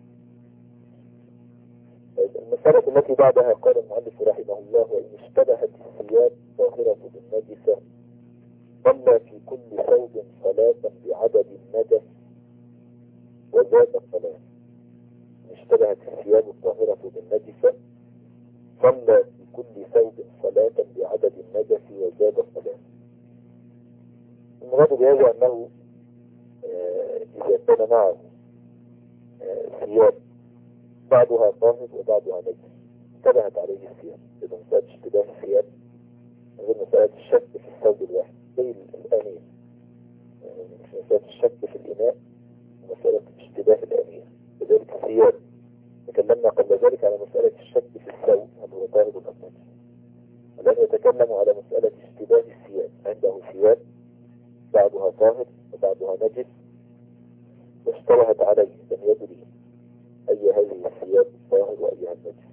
Speaker 1: المسألة التي بعدها قال المؤلف رحمه الله وإن اشتبهت الثياب طاهرة بالنجسة صلى في كل ثوب صلاة بعدد النجس وزاد الصلاة. اشتبهت الثياب الطاهرة بالنجسة صلى في كل ثوب صلاة بعدد النجس وزاد الصلاة. المراد بهذا أنه إذا كان معه ثياب بعضها طاهر وبعضها نجس اشتبهت عليه الثياب، إذا مسألة اشتباه الثياب غير مسألة الشك في الثوب الواحد زي الآنية، مش مسألة الشك في الإناء ومسألة اشتباه الآنية. لذلك الثياب تكلمنا قبل ذلك على مسألة الشك في الثوب هل هو طاهر أم نجس، الآن يتكلم على مسألة اشتباه الثياب، عنده ثياب بعضها طاهر وبعضها نجس واشتبهت عليه لم يدري أي هذه الثياب طاهر وأيها النجس،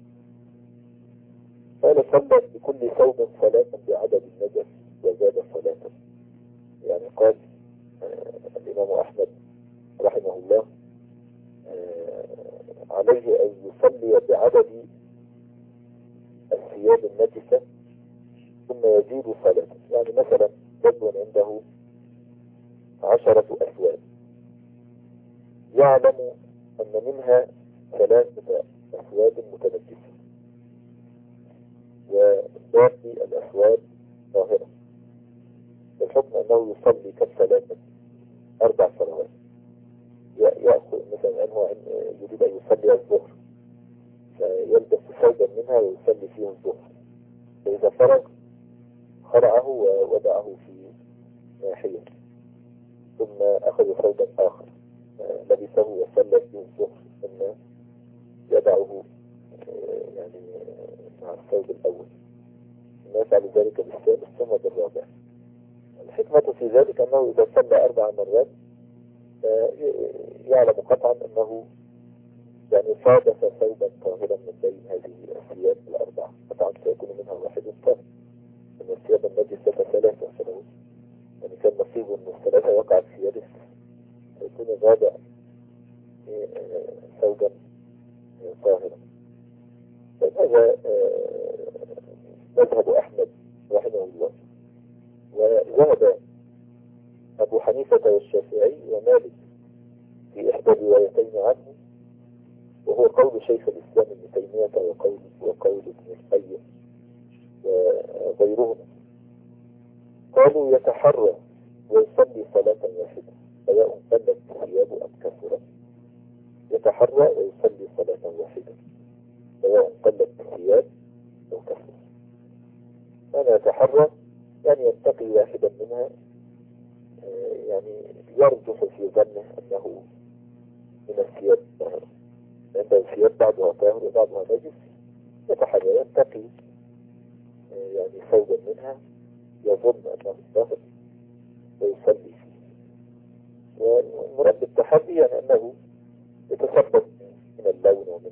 Speaker 1: قال صلى بكل ثوب صلاة بعدد النجس وزاد صلاة. يعني قال آه الإمام أحمد رحمه الله آه عليه أن يصلي بعدد الثياب النجسة ثم يزيد صلاة. يعني مثلا بدو عنده عشرة أثواب يعلم أن منها ثلاثة أثواب متنجسة وباقي الأثواب طاهرة، الحكم أنه يصلي كالثلاثة أربع صلوات. يأخذ مثلا أنه يريد أن يصلي الظهر فيلبس ثوبا منها ويصلي فيه الظهر، فإذا فرغ خرعه ووضعه في ناحية ثم أخذ ثوبا آخر لبسه وصلى فيه الظهر ثم يضعه يعني مع الثوب الأول، ثم يفعل ذلك بالثالث ثم بالرابع. الحكمة في ذلك أنه إذا صلى أربع مرات يعلم قطعا أنه يعني صادف ثوبا طاهرا من بين هذه الثياب الأربعة، قطعا سيكون منها واحد طاهر، من الثياب النجسة ثلاثة فلو يعني كان نصيب من الثلاثة وقعت في يده يكون الرابع ثوبا طاهرا. فهذا مذهب أحمد رحمه الله. وذهب أبو حنيفة والشافعي ومالك في إحدى الروايتين عنه، وهو قول شيخ الإسلام ابن تيمية وقول وقول ابن القيم وغيرهما. قالوا يتحرى ويصلي صلاة واحدة سواء قلت ثيابه أم كثرت. يتحرى ويصلي صلاة واحدة سواء قلت الثياب أو كثرت. أنا يتحرى يعني ينتقي واحدا منها، يعني يرجح في ظنه أنه من الثياب طاهر، عند الثياب بعضها طاهر وبعضها نجس، يتحرى ينتقي يعني ثوبا منها يظن أنه طاهر ويصلي فيه. والمراد بالتحري يعني أنه يتثبت من اللون ومن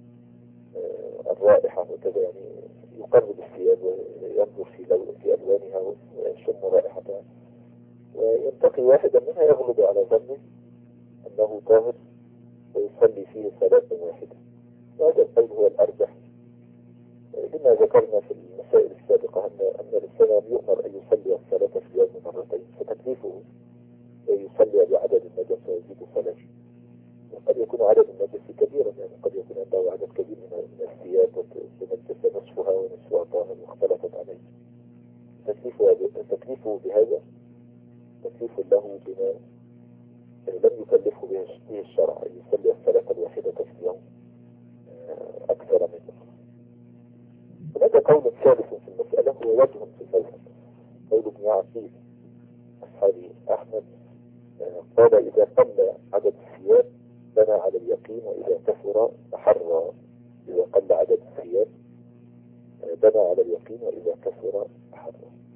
Speaker 1: الرائحة وكذا، يعني يقرب الثياب وينظر في لون في ألوانها ويشم رائحتها، وينتقي واحدا منها يغلب على ظنه أنه طاهر ويصلي فيه صلاة واحدة. وهذا القول هو الأرجح، لما ذكرنا في المسائل السابقة أن أن الإنسان يؤمر أن يصلي الصلاة في اليوم مرتين، فتكليفه يصلي بعدد النجس ويزيد صلاته. وقد يكون عدد النجس كبيرا، يعني قد يكون عنده عدد كبير من الثياب وتنجس نصفها ونصفها طاهر واختلطت عليه. تكليفه تكليفه بهذا تكليف له بما لم يكلفه به الشرع، أن يصلي الصلاة الواحدة في اليوم أكثر منه. هذا قول ثالث في المسألة هو وجه في المذهب، قول ابن عقيل أصحاب أحمد، قال إذا قل عدد الثياب بنى على اليقين، وإذا كثر تحرى. إذا قل عدد الثياب بنى على اليقين، وإذا كثر تحرى.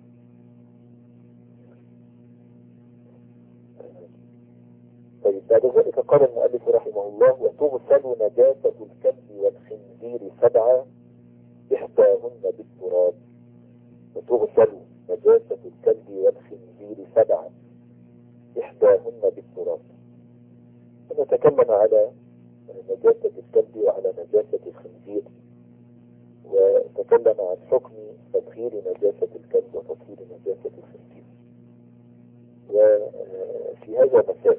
Speaker 1: طيب بعد ذلك قال المؤلف رحمه الله: وتغسل نجاسة الكلب والخنزير سبعة إحداهن بالتراب. وتغسل نجاسة الكلب والخنزير سبعة إحداهن بالتراب. ونتكلم على نجاسة الكلب وعلى نجاسة الخنزير، وتكلم عن حكم تطهير نجاسة الكلب وتطهير نجاسة الخنزير. وفي هذا مسائل.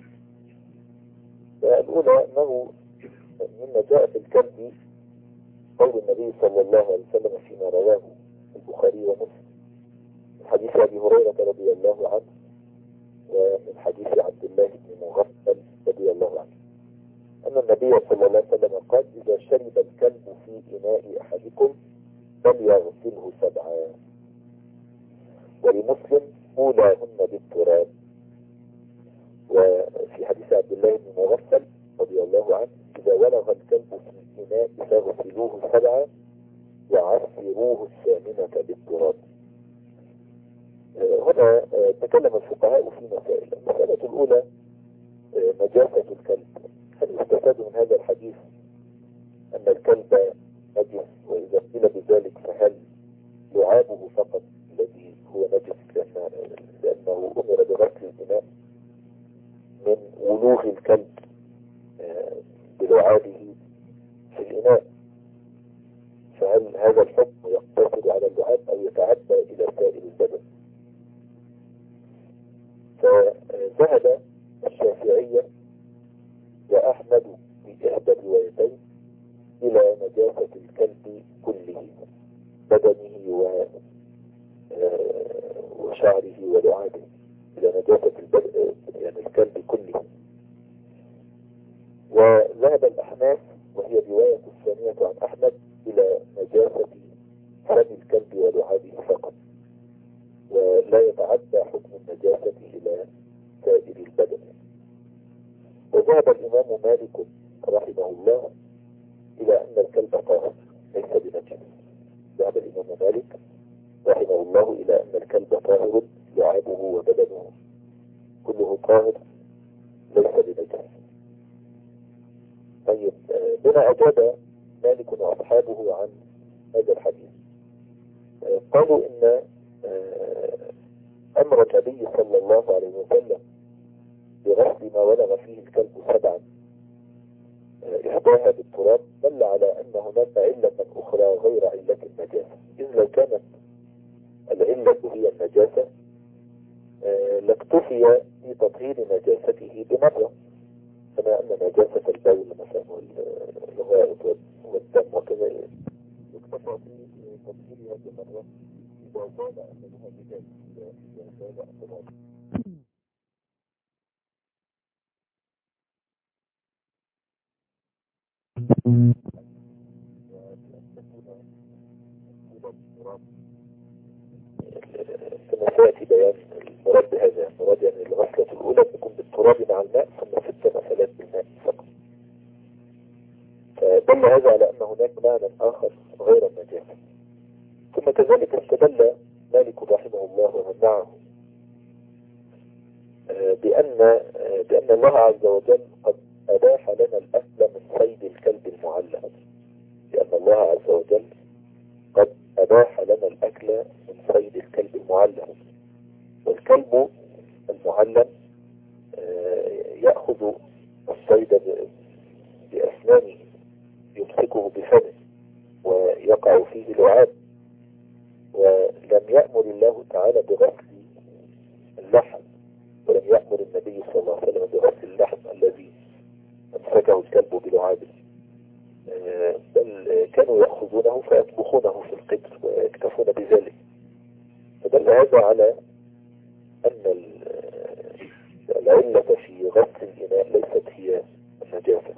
Speaker 1: الأولى أنه مما جاء في الكلب قول النبي صلى الله عليه وسلم فيما رواه البخاري ومسلم من حديث أبي هريرة رضي الله عنه، ومن حديث عبد الله بن مغفل رضي الله عنه، أن النبي صلى الله عليه وسلم قال: إذا شرب الكلب في إناء أحدكم فليغسله سبعا. ولمسلم: أولاهن بالتراب. وفي حديث عبد الله بن مغفل رضي الله عنه: إذا ولغ الكلب في إناء فاغسلوه سبعا وعصروه الثامنة بالتراب. هنا تكلم الفقهاء في مسائل. المسألة الأولى نجاسة الكلب. هل يستفاد من هذا الحديث أن الكلب نجس؟ وإذا قيل بذلك فهل لعابه فقط الذي هو نجس لأنه أمر بغسل الإناء من ولوغ الكلب بلعابه في الإناء، فهل هذا الحكم يقتصر على اللعاب أو يتعدى إلى سائر البدن؟ فذهب الشافعية وأحمد في إحدى الروايتين إلى نجاسة الكلب كله، بدنه و وشعره ولعابه، إلى نجاسة البدن يعني الكلب كله. وذهب الأحناف وهي الرواية الثانية عن أحمد إلى نجاسة فم الكلب ولعابه فقط، ولا يتعدى حكم النجاسة إلى سائر البدن. وذهب الإمام مالك رحمه الله إلى أن الكلب طاهر ليس بنجس. ذهب الإمام مالك رحمه الله إلى أن الكلب طاهر، لعابه وبدنه كله طاهر ليس بنجس. طيب، بما أجاب مالك وأصحابه عن هذا الحديث، قالوا إن أمر النبي صلى الله عليه وسلم بغسل ما ولغ فيه الكلب سبعا إحداها بالتراب دل على أن هناك علة أخرى غير علة النجاسة، إذ لو كانت العلة هي النجاسة لاكتفي في تطهير نجاسته بمرة، كما أن نجاسة البول مثلا والغائط والدم وكذا يكتفى في تطهيرها بمرة إذا زال أثرها بذلك، إذا زال أثرها. كما سيأتي بيان المراد بهذا، المراد يعني الغسلة الأولى تكون بالتراب مع الماء ثم ست غسلات بالماء فقط. فدل هذا على أن هناك معنى آخر غير النجاسة. ثم كذلك استدل مالك رحمه الله ومن معه بأن بأن الله عز وجل قد أباح لنا الأكل من صيد الكلب المعلم، لأن الله عز وجل قد أباح لنا الأكل من صيد الكلب المعلم، والكلب المعلم يأخذ الصيد بأسنانه يمسكه بفمه ويقع فيه لعاب، ولم يأمر الله تعالى بغسل اللحم، ولم يأمر النبي صلى الله عليه وسلم بغسل اللحم الذي امسكه الكلب بلعابه، بل كانوا يأخذونه فيطبخونه في القدر ويكتفون بذلك. فدل هذا على أن العلة في غسل الإناء ليست هي النجاسة.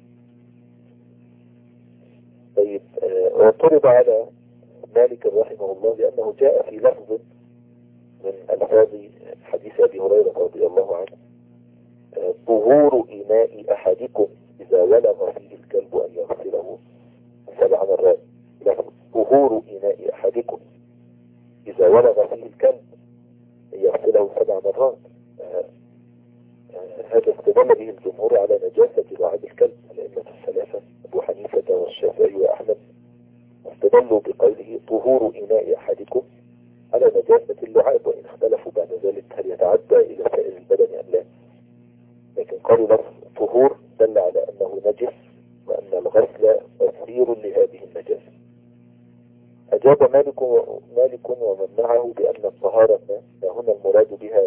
Speaker 1: طيب، واعترض على مالك رحمه الله لأنه جاء في لفظ من ألفاظ حديث أبي هريرة رضي الله عنه: طهور إناء أحدكم إذا ولغ فيه الكلب أن يغسله سبع مرات. لفظ طهور إناء أحدكم إذا ولغ فيه الكلب أن يغسله سبع مرات. آه آه هذا استدل به الجمهور على نجاسة لعاب الكلب، الأئمة الثلاثة أبو حنيفة والشافعي وأحمد استدلوا بقوله طهور إناء أحدكم على نجاسة اللعاب، وإن اختلفوا بعد ذلك هل يتعدى إلى سائر البدن أم لا، لكن قالوا لفظ طهور دل على أنه نجس وأن الغسل تطهير لهذه النجاسة. أجاب مالك مالك ومن معه بأن الطهارة هنا المراد بها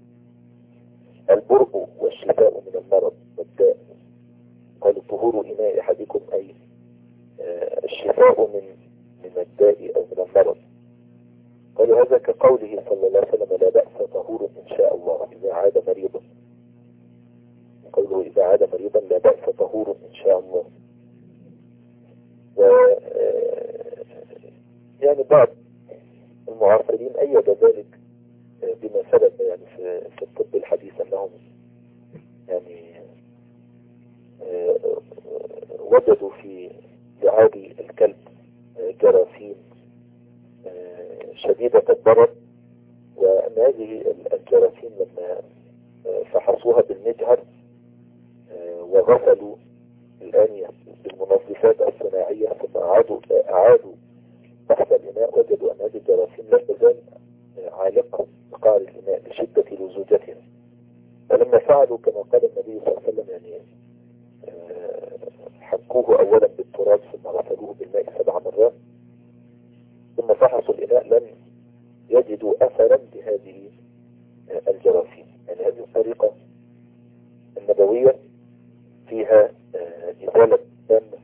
Speaker 1: البرء والشفاء من المرض والداء. قالوا طهور إناء أحدكم أي الشفاء من من الداء أو من المرض. قالوا هذا كقوله صلى الله عليه وسلم: لا بأس طهور إن شاء الله إذا عاد مريضا. قوله إذا عاد مريضا لا بأس طهور إن شاء الله. و يعني بعض المعاصرين أيد ذلك بما ثبت يعني في, في الطب الحديث أنهم يعني وجدوا في لعاب الكلب جراثيم شديدة الضرر، وأن هذه الجراثيم لما فحصوها بالمجهر وغسلوا الآنية بالمنظفات الصناعية ثم أعادوا أعادوا بحث الإناء وجدوا أن هذه الجراثيم لا تزال عالقة بقعر الإناء لشدة لزوجتها. فلما فعلوا كما قال النبي صلى الله عليه وسلم يعني حكوه أولا بالتراب ثم غسلوه بالماء سبع مرات ثم فحصوا الإناء لم يجدوا أثرا لهذه الجراثيم. يعني هذه الطريقة النبوية فيها إزالة تامة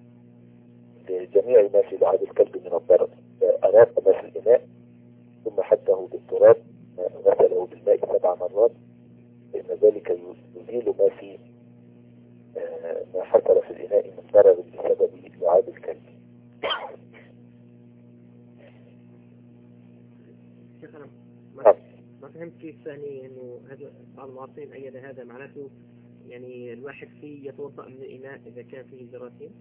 Speaker 1: لجميع ما في لعاب الكلب من الضرر. أراق ما في الإناء ثم حته بالتراب غسله بالماء سبع مرات، فإن ذلك يزيل ما في ما حصل في الإناء من ضرر بسبب لعاب الكلب.
Speaker 2: شيخ أنا ما, ما فهمت كيف يعني إنه هذا بعض المعاصرين أيد هذا، معناته يعني الواحد فيه يتوضأ من الإناء إذا كان فيه جراثيم؟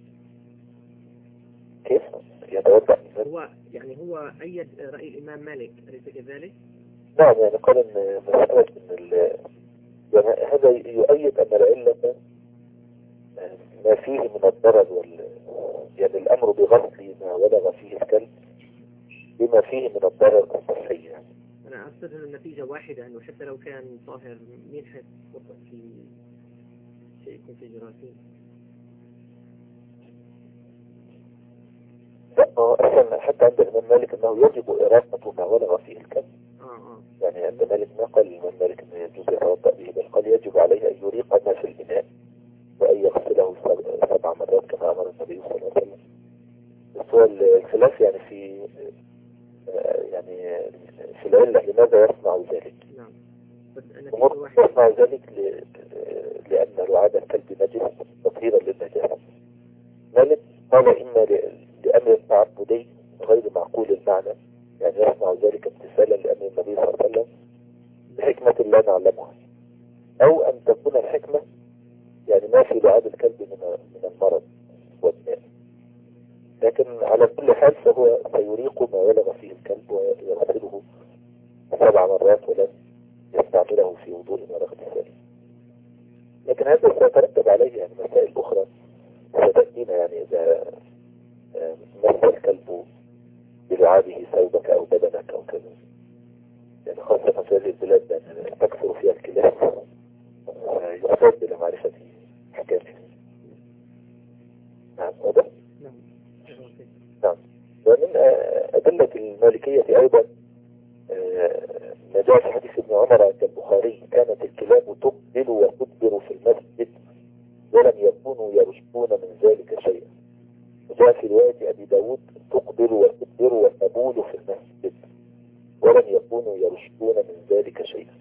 Speaker 1: كيف يتوضأ؟
Speaker 2: هو يعني هو أيد رأي الإمام مالك أليس كذلك؟
Speaker 1: نعم، يعني قال إن مسألة إن يعني هذا يؤيد أن العلة ما فيه من الضرر وال يعني الأمر بغسل ما ولغ فيه الكلب بما فيه من الضرر الصحي.
Speaker 2: أنا أقصد أن النتيجة واحدة، أنه حتى لو كان طاهر مين حيتوضأ في شيء يكون في جراثيم؟
Speaker 1: لا، أصلا حتى عند الإمام مالك أنه يجب إراقة ما ولغ فيه الكلب.
Speaker 2: آه آه
Speaker 1: يعني عند مالك ما قال الإمام مالك أنه يجوز يتوضأ به، بل قال يجب عليه أن يريق ما في الإناء وأن يغسله سبع مرات كما أمر النبي صلى الله عليه وسلم. بس هو الخلاف يعني في يعني في العلة لماذا يصنع ذلك؟
Speaker 2: نعم.
Speaker 1: يصنع ذلك لأن لعاب الكلب نجس تطهيرا للنجاسة. مالك قال إما لأمر تعبدي غير معقول المعنى، يعني يصنع ذلك امتثالا لأمر النبي صلى الله عليه وسلم بحكمة لا نعلمها، أو أن تكون الحكمة يعني ما في لعاب الكلب من من المرض والداء. لكن على كل حال فهو سيريق ما ولغ فيه الكلب ويغسله سبع مرات ولن يستعمله في وضوء ولا اغتسال. لكن هذا سيترتب عليه يعني مسائل أخرى ستأتينا، يعني إذا مس الكلب بلعابه ثوبك أو بدنك أو كذا، يعني خاصة في هذه البلاد لأن تكثر فيها الكلاب يحتاج إلى معرفة حكامها. نعم واضح؟
Speaker 2: نعم.
Speaker 1: نعم. ومن أدلة المالكية أيضا ما جاء في حديث ابن عمر عند البخاري: كانت الكلاب تقبل وتدبر في المسجد ولم يكونوا يرشدون من ذلك شيئا. وجاء في رواية أبي داود: تقبل وتدبر وتبول في المسجد ولم يكونوا يرشدون من ذلك شيئا.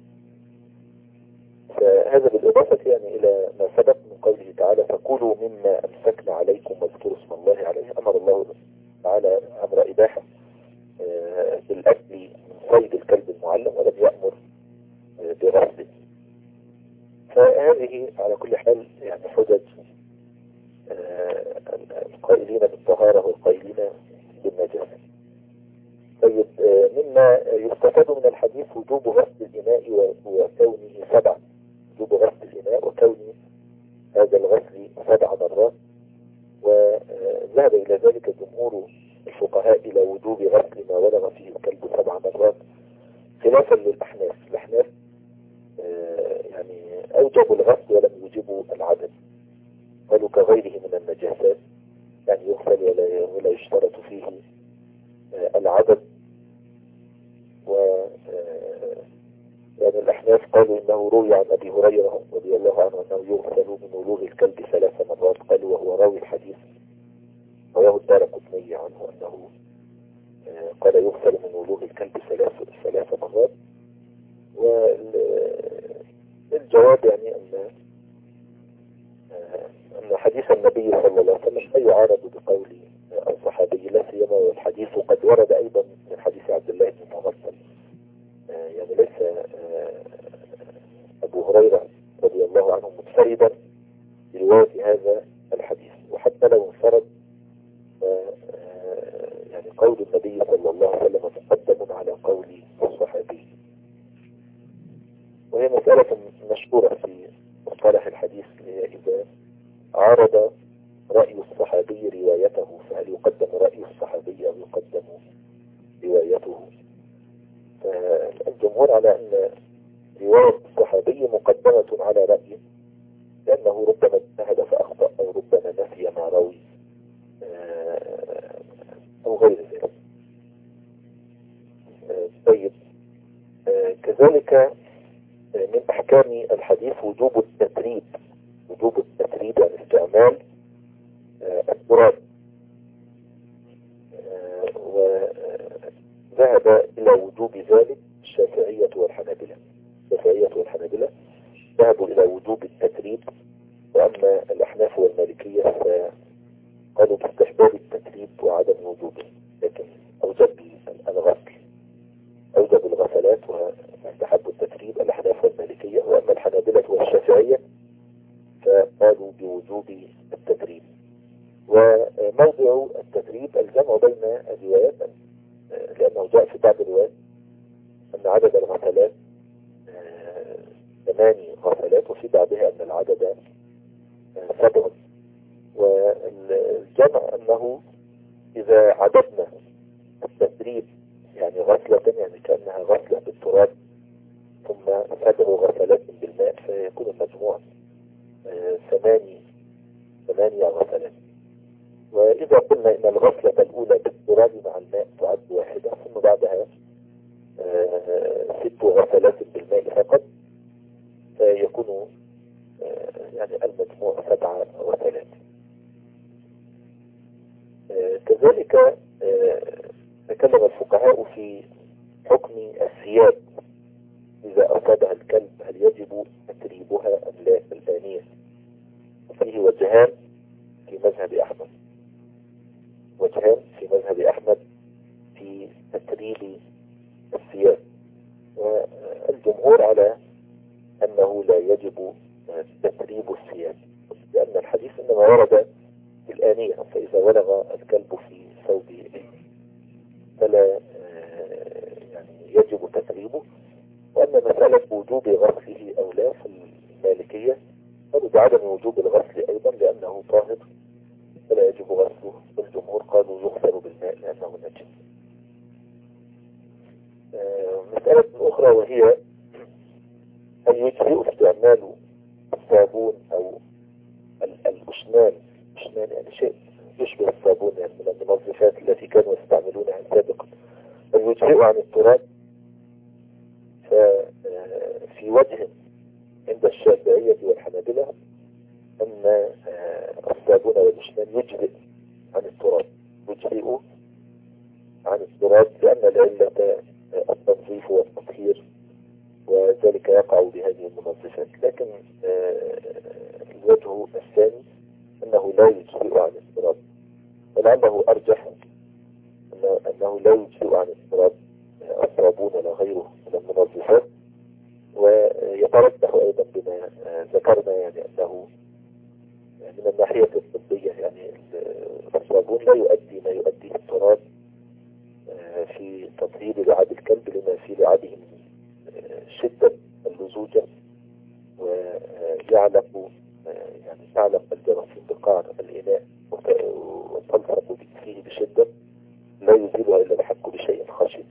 Speaker 1: فهذا بالإضافة يعني إلى ما سبق من قوله تعالى: فكلوا مما أمسكنا عليكم واذكروا اسم الله عليه. أمر الله تعالى أمر إباحة بالأكل من صيد الكلب المعلم ولم يأمر برفضه. فهذه على كل حال يعني حجج القائلين بالطهارة والقائلين بالنجاسة. طيب، مما يستفاد من الحديث وجوب غسل الإناء وكونه سبع وجوب غسل الإناء وكون هذا الغسل سبع مرات، وذهب إلى ذلك جمهور الفقهاء إلى وجوب غسل ما ولغ فيه الكلب سبع مرات، خلافا للأحناف. الأحناف يعني أوجبوا الغسل ولم يوجبوا العدد، قالوا كغيره من النجاسات يعني يغسل ولا ولا يشترط فيه العدد. و يعني الأحناف قالوا إنه روي عن أبي هريرة رضي الله عنه أنه يغسل من ولوغ الكلب ثلاث مرات، قالوا وهو راوي الحديث رواه الدارقطني عنه أنه قال يغسل من ولوغ الكلب ثلاث ثلاث مرات. والجواب يعني أن أن حديث النبي صلى الله عليه وسلم لا يعارض بقول الصحابي، لا سيما والحديث قد ورد أيضا من حديث عبد الله بن مغفل. يعني ليس أبو هريرة رضي الله عنه منفردا برواية هذا الحديث، وحتى لو انفرد يعني قول النبي صلى الله عليه وسلم مقدم على قول الصحابي. وهي مسألة مشهورة في مصطلح الحديث، إذا عارض رأي الصحابي روايته فهل يقدم رأي الصحابي أو يقدم روايته؟ فالجمهور على أن رواية الصحابي مقدمة على رأيه، لأنه ربما اجتهد فأخطأ أو ربما نسي ما روي أو غير ذلك. طيب، كذلك من أحكام الحديث وجوب التتريب وجوب التتريب يعني استعمال التراب. وذهب إلى وجوب ذلك الشافعية والحنابلة. الشافعية والحنابلة ذهبوا إلى وجوب التتريب، وأما الأحناف والمالكية فقالوا باستحباب التتريب وعدم وجوبه، لكن أوجب الغسل أوجب الغسلات واستحبوا التتريب الأحناف والمالكية. وأما الحنابلة والشافعية فقالوا بوجوب التتريب. وموضع التتريب الجمع بين الروايات، لأنه جاء في بعض الروايات أن عدد الغسلات ثماني غسلات، وفي بعضها أن العدد سبع. والجمع أنه إذا عددنا التتريب يعني غسلة يعني كأنها غسلة بالتراب ثم سبع غسلات بالماء، فيكون المجموع آه ثماني ثمانية غسلات. وإذا قلنا إن الغسلة الأولى بالتراب مع الماء تعد واحدة، ثم بعدها آه ست غسلات بالماء فقط، فيكون آه يعني المجموع سبع غسلات. آه كذلك آه تكلم الفقهاء في حكم الثياب إذا أصابها الكلب، هل يجب تتريبها أم لا الآنية؟ فيه وجهان في مذهب أحمد، وجهان في مذهب أحمد في تتريب الثياب، والجمهور على أنه لا يجب تتريب الثياب، لأن الحديث إنما ورد في الآنية، فإذا ولغ الكلب في ثوبه فلا يعني يجب تتريبه. وأما مسألة وجوب غسله أو لا في المالكية قالوا بعدم وجوب الغسل أيضا لأنه طاهر فلا يجب غسله، والجمهور قالوا يغسل بالماء لأنه نجس. مسألة أخرى وهي هل يجزئ استعمال الصابون أو الأشنان، أشنان يعني شيء يشبه الصابون يعني من المنظفات التي كانوا يستعملونها سابقا، هل يجزئ عن التراب؟ ففي وجه عند الشافعية والحنابلة أن الصابون والأشنان يجزئ عن التراب، يجزئ عن التراب لأن العلة التنظيف والتطهير وذلك يقع بهذه المنظفات. لكن الوجه الثاني أنه لا يجزئ عن التراب، ولعله أرجح أنه لا يجزئ عن التراب الصابون ولا غيره من المنظفات، ويترجح أيضا بما ذكرنا يعني أنه من الناحية الطبية يعني الصابون لا يؤدي ما يؤديه التراب في تطهير لعاب الكلب، لما في لعابهم شدة اللزوجة ويعلق يعني تعلق الجراثيم بقعر الإناء وتلصق فيه بشدة لا يزيلها إلا الحك بشيء خشن.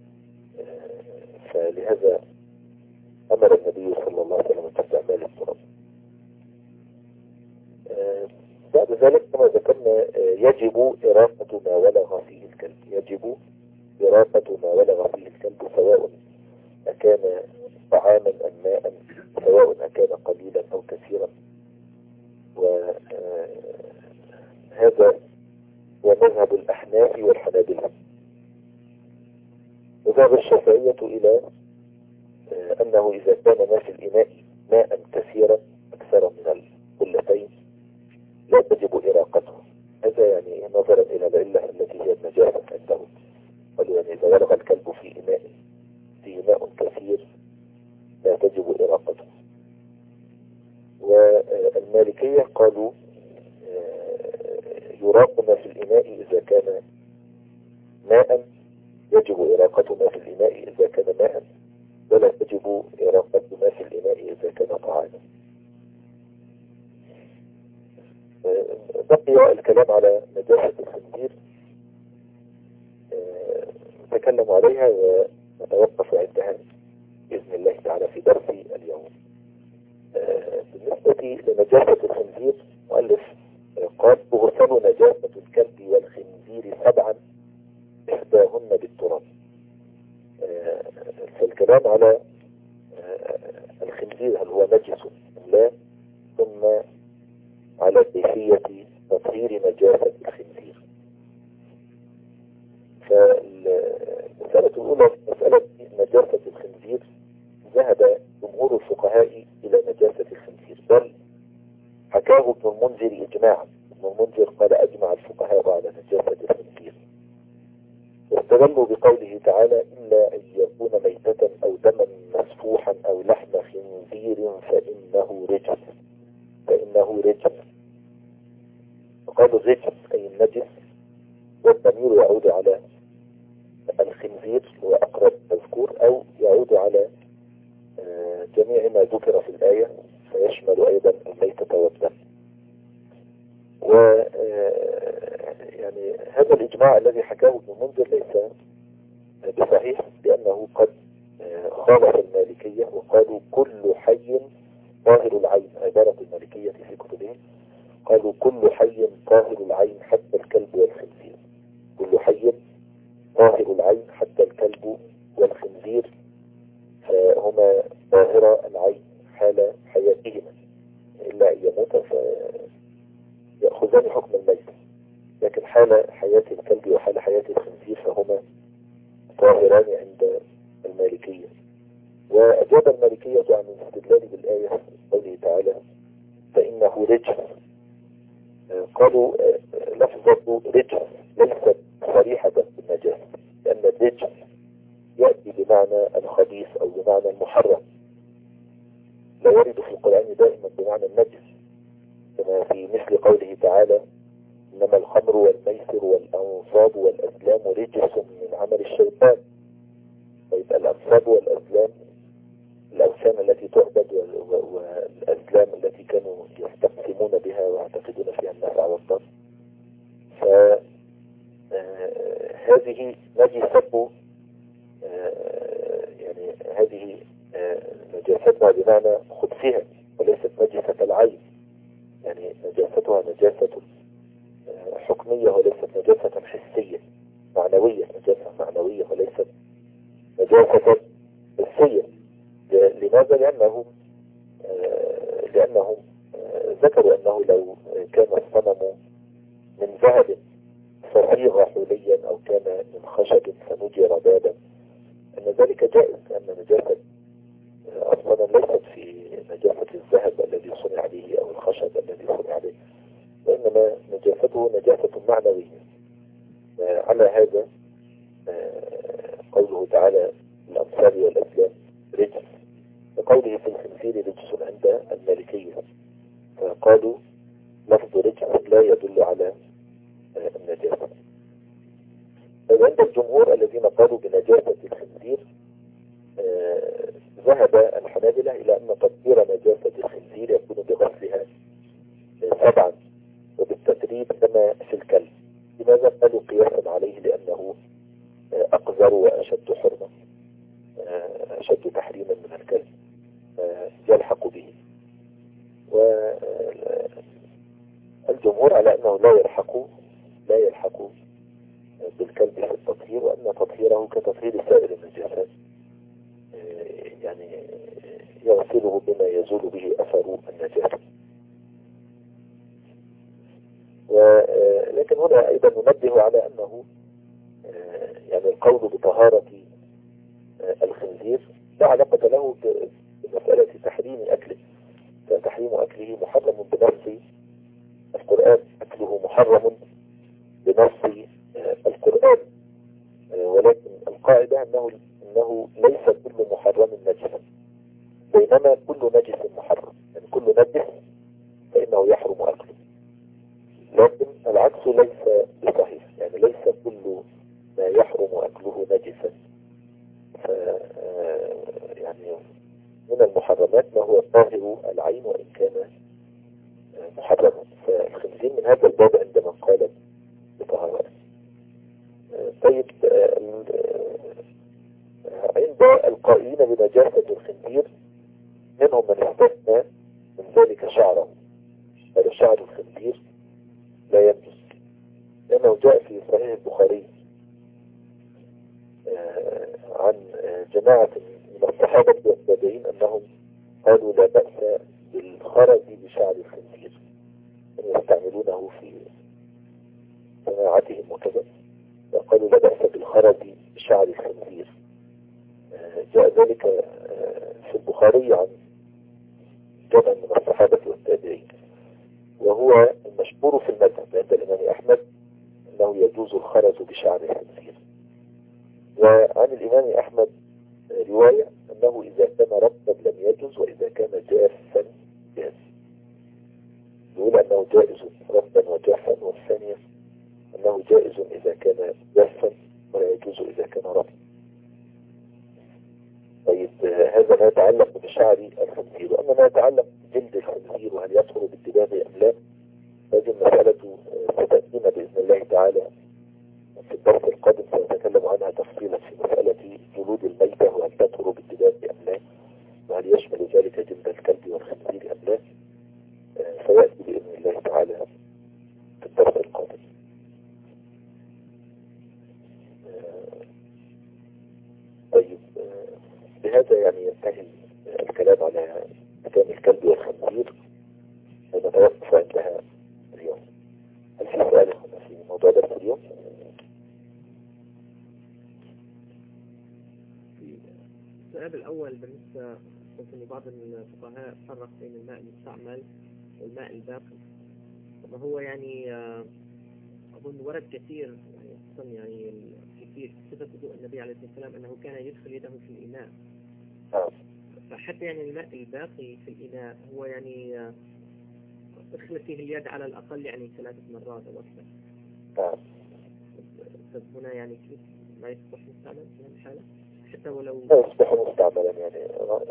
Speaker 1: فلهذا أمر النبي صلى الله عليه وسلم باستعمال التراب. بعد ذلك كما ذكرنا يجب إراقة ما ولغ فيه الكلب، يجب إراقة ما ولغ فيه الكلب سواء أكان طعاما أم ماء، سواء أكان قليلا أو كثيرا. وهذا هو مذهب الأحناف والحنابلة. وذهب الشافعية إلى أنه إذا كان ما في الإناء ماء كثيرا أكثر من القلتين لا تجب إراقته. هذا يعني نظرا إلى العلة التي هي النجاسة عندهم، قالوا يعني إذا ولغ الكلب في إناء فيه ماء كثير لا تجب إراقته. والمالكية قالوا يراق ما في الإناء إذا كان ماء، يجب إراقة ما في الإناء إذا كان ماء، ولا تجب إراقة ما في الإناء إذا كان طعاما. بقي الكلام على نجاسة الخنزير، نتكلم عليها ونتوقف عندها بإذن الله تعالى في درسي اليوم. بالنسبة لنجاسة الخنزير مؤلف قال تغسل نجاسة الكلب والخنزير سبعا إحداهن بالتراب. فالكلام على الخنزير هل هو نجس أم لا، ثم على كيفية تطهير نجاسة الخنزير. فالمسألة الأولى مسألة نجاسة الخنزير، ذهب جمهور الفقهاء إلى نجاسة الخنزير، بل حكاه ابن المنذر إجماعا. ابن المنذر قال أجمع الفقهاء على نجاسة الخنزير، واستدلوا بقوله تعالى إلا أن يكون ميتة أو دما مسفوحا أو لحم خنزير فإنه رجس، فإنه رجس. وقالوا الرجس أي النجس، والضمير يعود على الخنزير هو أقرب مذكور، أو يعود على جميع ما ذكر في الآية فيشمل أيضا الميتة والدم. و يعني هذا الإجماع الذي حكاه ابن المنذر ليس بصحيح، لأنه قد خالف المالكية وقالوا كل حي طاهر العين. عبارة المالكية في كتبهم قالوا كل حي طاهر العين حتى الكلب والخنزير. كل حي طاهر العين حتى الكلب والخنزير، فهما طاهر العين حال حياتهما، إلا أن يموت فيأخذان حكم الميت، لكن حال حياة الكلب وحال حياة الخنزير فهما طاهران عند المالكية. وأجاب المالكية عن الاستدلال بالآية قوله تعالى فإنه رجس. قالوا لفظة رجس ليست صريحة بالنجاسة، لأن الرجس يأتي بمعنى الخبيث أو بمعنى المحرم، لا يرد في القرآن دائما بمعنى النجس، كما في مثل قوله تعالى إنما الخمر والميسر والأنصاب والأزلام رجس من عمل الشيطان. طيب الأنصاب والأزلام الأوثان التي تعبد والأزلام التي كانوا يستقسمون بها ويعتقدون فيها النفع والضر، فهذه نجسة، يعني هذه نجاستها بمعنى خبثها وليست نجسة العين، يعني نجاستها نجاسة حكمية وليست نجاسة حسية معنوية، نجاسة معنوية وليست نجاسة حسية. لماذا؟ لأنهم لأنهم ذكروا أنه لو كان الصنم من ذهب فصيغ حليا أو كان من خشب فنجر بابا أن ذلك جائز، لأن نجاسة الصنم ليست في نجاسة الذهب الذي صنع به أو الخشب الذي صنع به، وإنما نجاسته نجاسة معنوية. على هذا قوله تعالى الأنصاب والأزلام رجس، وقوله في الخنزير رجس عند المالكية، فقالوا لفظ رجس لا يدل على النجاسة. عند الجمهور الذين قالوا بنجاسة الخنزير ذهب الحنابلة إلى أن تطهير نجاسة الخنزير يكون بغسلها سبعا وبالتدريب كما في الكلب. لماذا؟ قالوا قياسا عليه لأنه أقذر وأشد حرمة، أشد تحريما من الكلب يلحق به. والجمهور على أنه لا يلحق لا يلحق بالكلب في التطهير، وأن تطهيره كتطهير سائر النجاسات، يعني يغسله بما يزول به أثر النجاسة. ولكن هنا أيضا ننبه على أنه يعني القول بطهارة الخنزير لا علاقة له بمسألة تحريم أكله، فتحريم أكله محرم بنص القرآن، أكله محرم بنص القرآن، ولكن القاعدة أنه أنه ليس كل محرم نجسا، بينما كل نجس محرم، يعني كل نجس فإنه يحرم أكله، لكن العكس ليس بصحيح، يعني ليس كل ما يحرم أكله نجسا. ف يعني من المحرمات ما هو طاهر العين وإن كان محرما، فالخنزير من هذا الباب عندما قال بطهارته. طيب عند القائلين بنجاسة الخنزير منهم من استثنى من ذلك شعره، هذا شعر الخنزير لا ينجس، لأنه جاء في صحيح البخاري عن جماعة من الصحابة والتابعين أنهم قالوا لا بأس بالخرز بشعر الخنزير، أن يستعملونه في صناعتهم وكذا، قالوا لا بأس بالخرز بشعر الخنزير. جاء ذلك في البخاري عن جمع من الصحابة والتابعين، وهو المشهور في المذهب عند الإمام أحمد أنه يجوز الخرز بشعر الخنزير. وعن الإمام أحمد رواية أنه إذا كان رطبا لم يجوز وإذا كان جافا جاز، يقول أنه جائز رطبا وجافا، والثانية أنه جائز إذا كان جافا ولا يجوز إذا كان رطبا. طيب هذا ما يتعلق بشعر الخنزير. وأما ما يتعلق بجلد الخنزير وهل يطهر بالدباغ أم لا، هذه المسألة ستأتينا بإذن الله تعالى في الدرس القادم، سنتكلم عنها تفصيلا في مسألة
Speaker 2: الأول بالنسبة ممكن بعض الفقهاء فرق بين الماء المستعمل والماء الباقي. طب هو يعني أظن ورد كثير يعني خصوصا يعني في صفة وضوء النبي عليه الصلاة والسلام أنه كان يدخل يده في الإناء، فحتى يعني الماء الباقي في الإناء هو يعني ادخل فيه اليد على الأقل يعني ثلاثة مرات أو أكثر. هنا يعني كيف ما يصبح مستعمل في هذه الحالة حتى ولو
Speaker 1: لا يصبح مستعملا يعني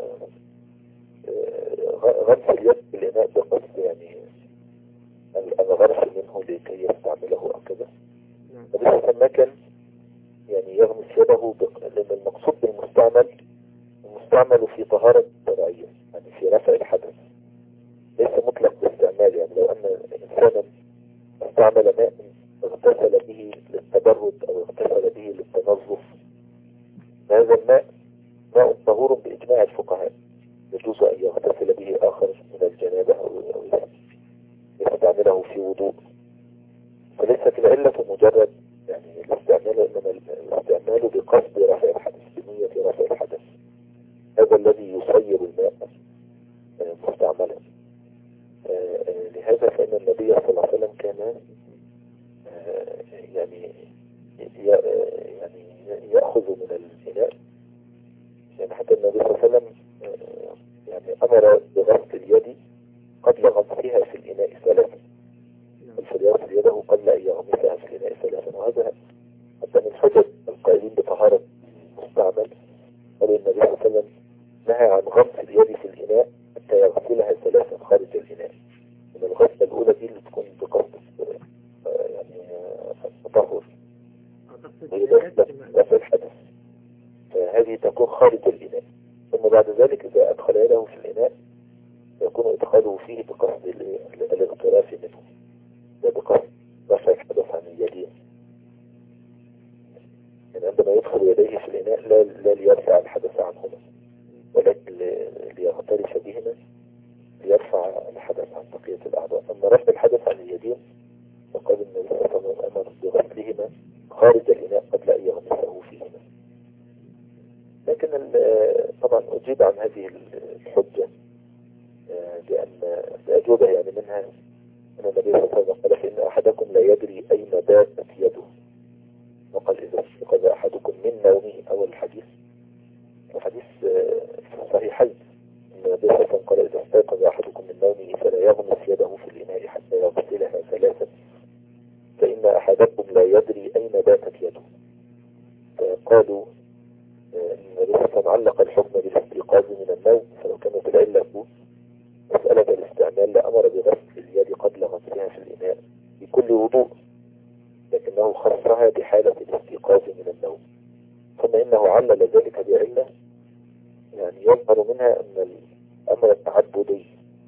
Speaker 1: غمس اليد بالإناء بقصد يعني الغرس منه لكي يستعمله أو كذا. فليس ما كان يعني يغمس يده لأن المقصود بالمستعمل المستعمل في طهارة شرعية يعني في رفع الحدث، ليس مطلق باستعمال. يعني لو أن إنسانا استعمل ماء اغتسل به للتبرد أو اغتسل به للتنظف، هذا الماء ماء طهور بإجماع الفقهاء، يجوز أن يغتسل به آخر من الجنابة أو يستعمله في وضوء. فليست العلة مجرد يعني الاستعمال، إنما الاستعمال بقصد رفع الحدث بنية رفع الحدث، هذا الذي يصير الماء مستعملا. لهذا فإن النبي صلى الله عليه وسلم كان يعني يعني يأخذ من الإناء، يعني حتى النبي صلى الله عليه وسلم يعني أمر بغسل اليد قبل غمسها في الإناء ثلاثا، فليغسل يده قبل أن يغمسها في الإناء ثلاثا. وهذا حتى من حجج القائلين بطهارة مستعمل، قالوا النبي صلى الله عليه وسلم نهى عن غمس اليد في الإناء حتى يغسلها ثلاثا خارج الإناء. من الغسلة الأولى دي اللي تكون بقصد يعني التطهر رفع الحدث، فهذه تكون خارج الإناء. ثم بعد ذلك إذا أدخل يده في الإناء يكون إدخاله فيه بقصد الاغتراف منه، لا بقصد رفع الحدث عن اليدين. يعني عندما يدخل يديه في الإناء لا, لا ليرفع الحدث عنهما، ولكن ليغترف بهما ليرفع الحدث عن بقية الأعضاء. أما رفع الحدث عن اليدين فقال النبي صلى الله عليه وسلم أمر بغسلهما خارج الإناء قبل أن يغمسه فيهما. لكن طبعا أجيب عن هذه الحجة لأن الأجوبة يعني منها أن النبي صلى الله عليه وسلم قال فإن أحدكم لا يدري أين باتت يده، وقال إذا استيقظ أحدكم من نومه. أول الحديث الحديث في الصحيحين النبي صلى الله عليه وسلم قال إذا استيقظ أحدكم من نومه فلا يغمس يده في الإناء حتى يغسلها ثلاثا فإن أحدكم لا يدري أين باتت يده. فقالوا النبي صلى الله عليه وسلم علق الحكم بالاستيقاظ من النوم، فلو كانت العلة مسألة الاستعمال لأمر بغسل اليد قبل غسلها في الإناء بكل وضوء، لكنه خصها بحالة الاستيقاظ من النوم. ثم إنه علل ذلك بعلة يعني يظهر منها أن الأمر التعبدي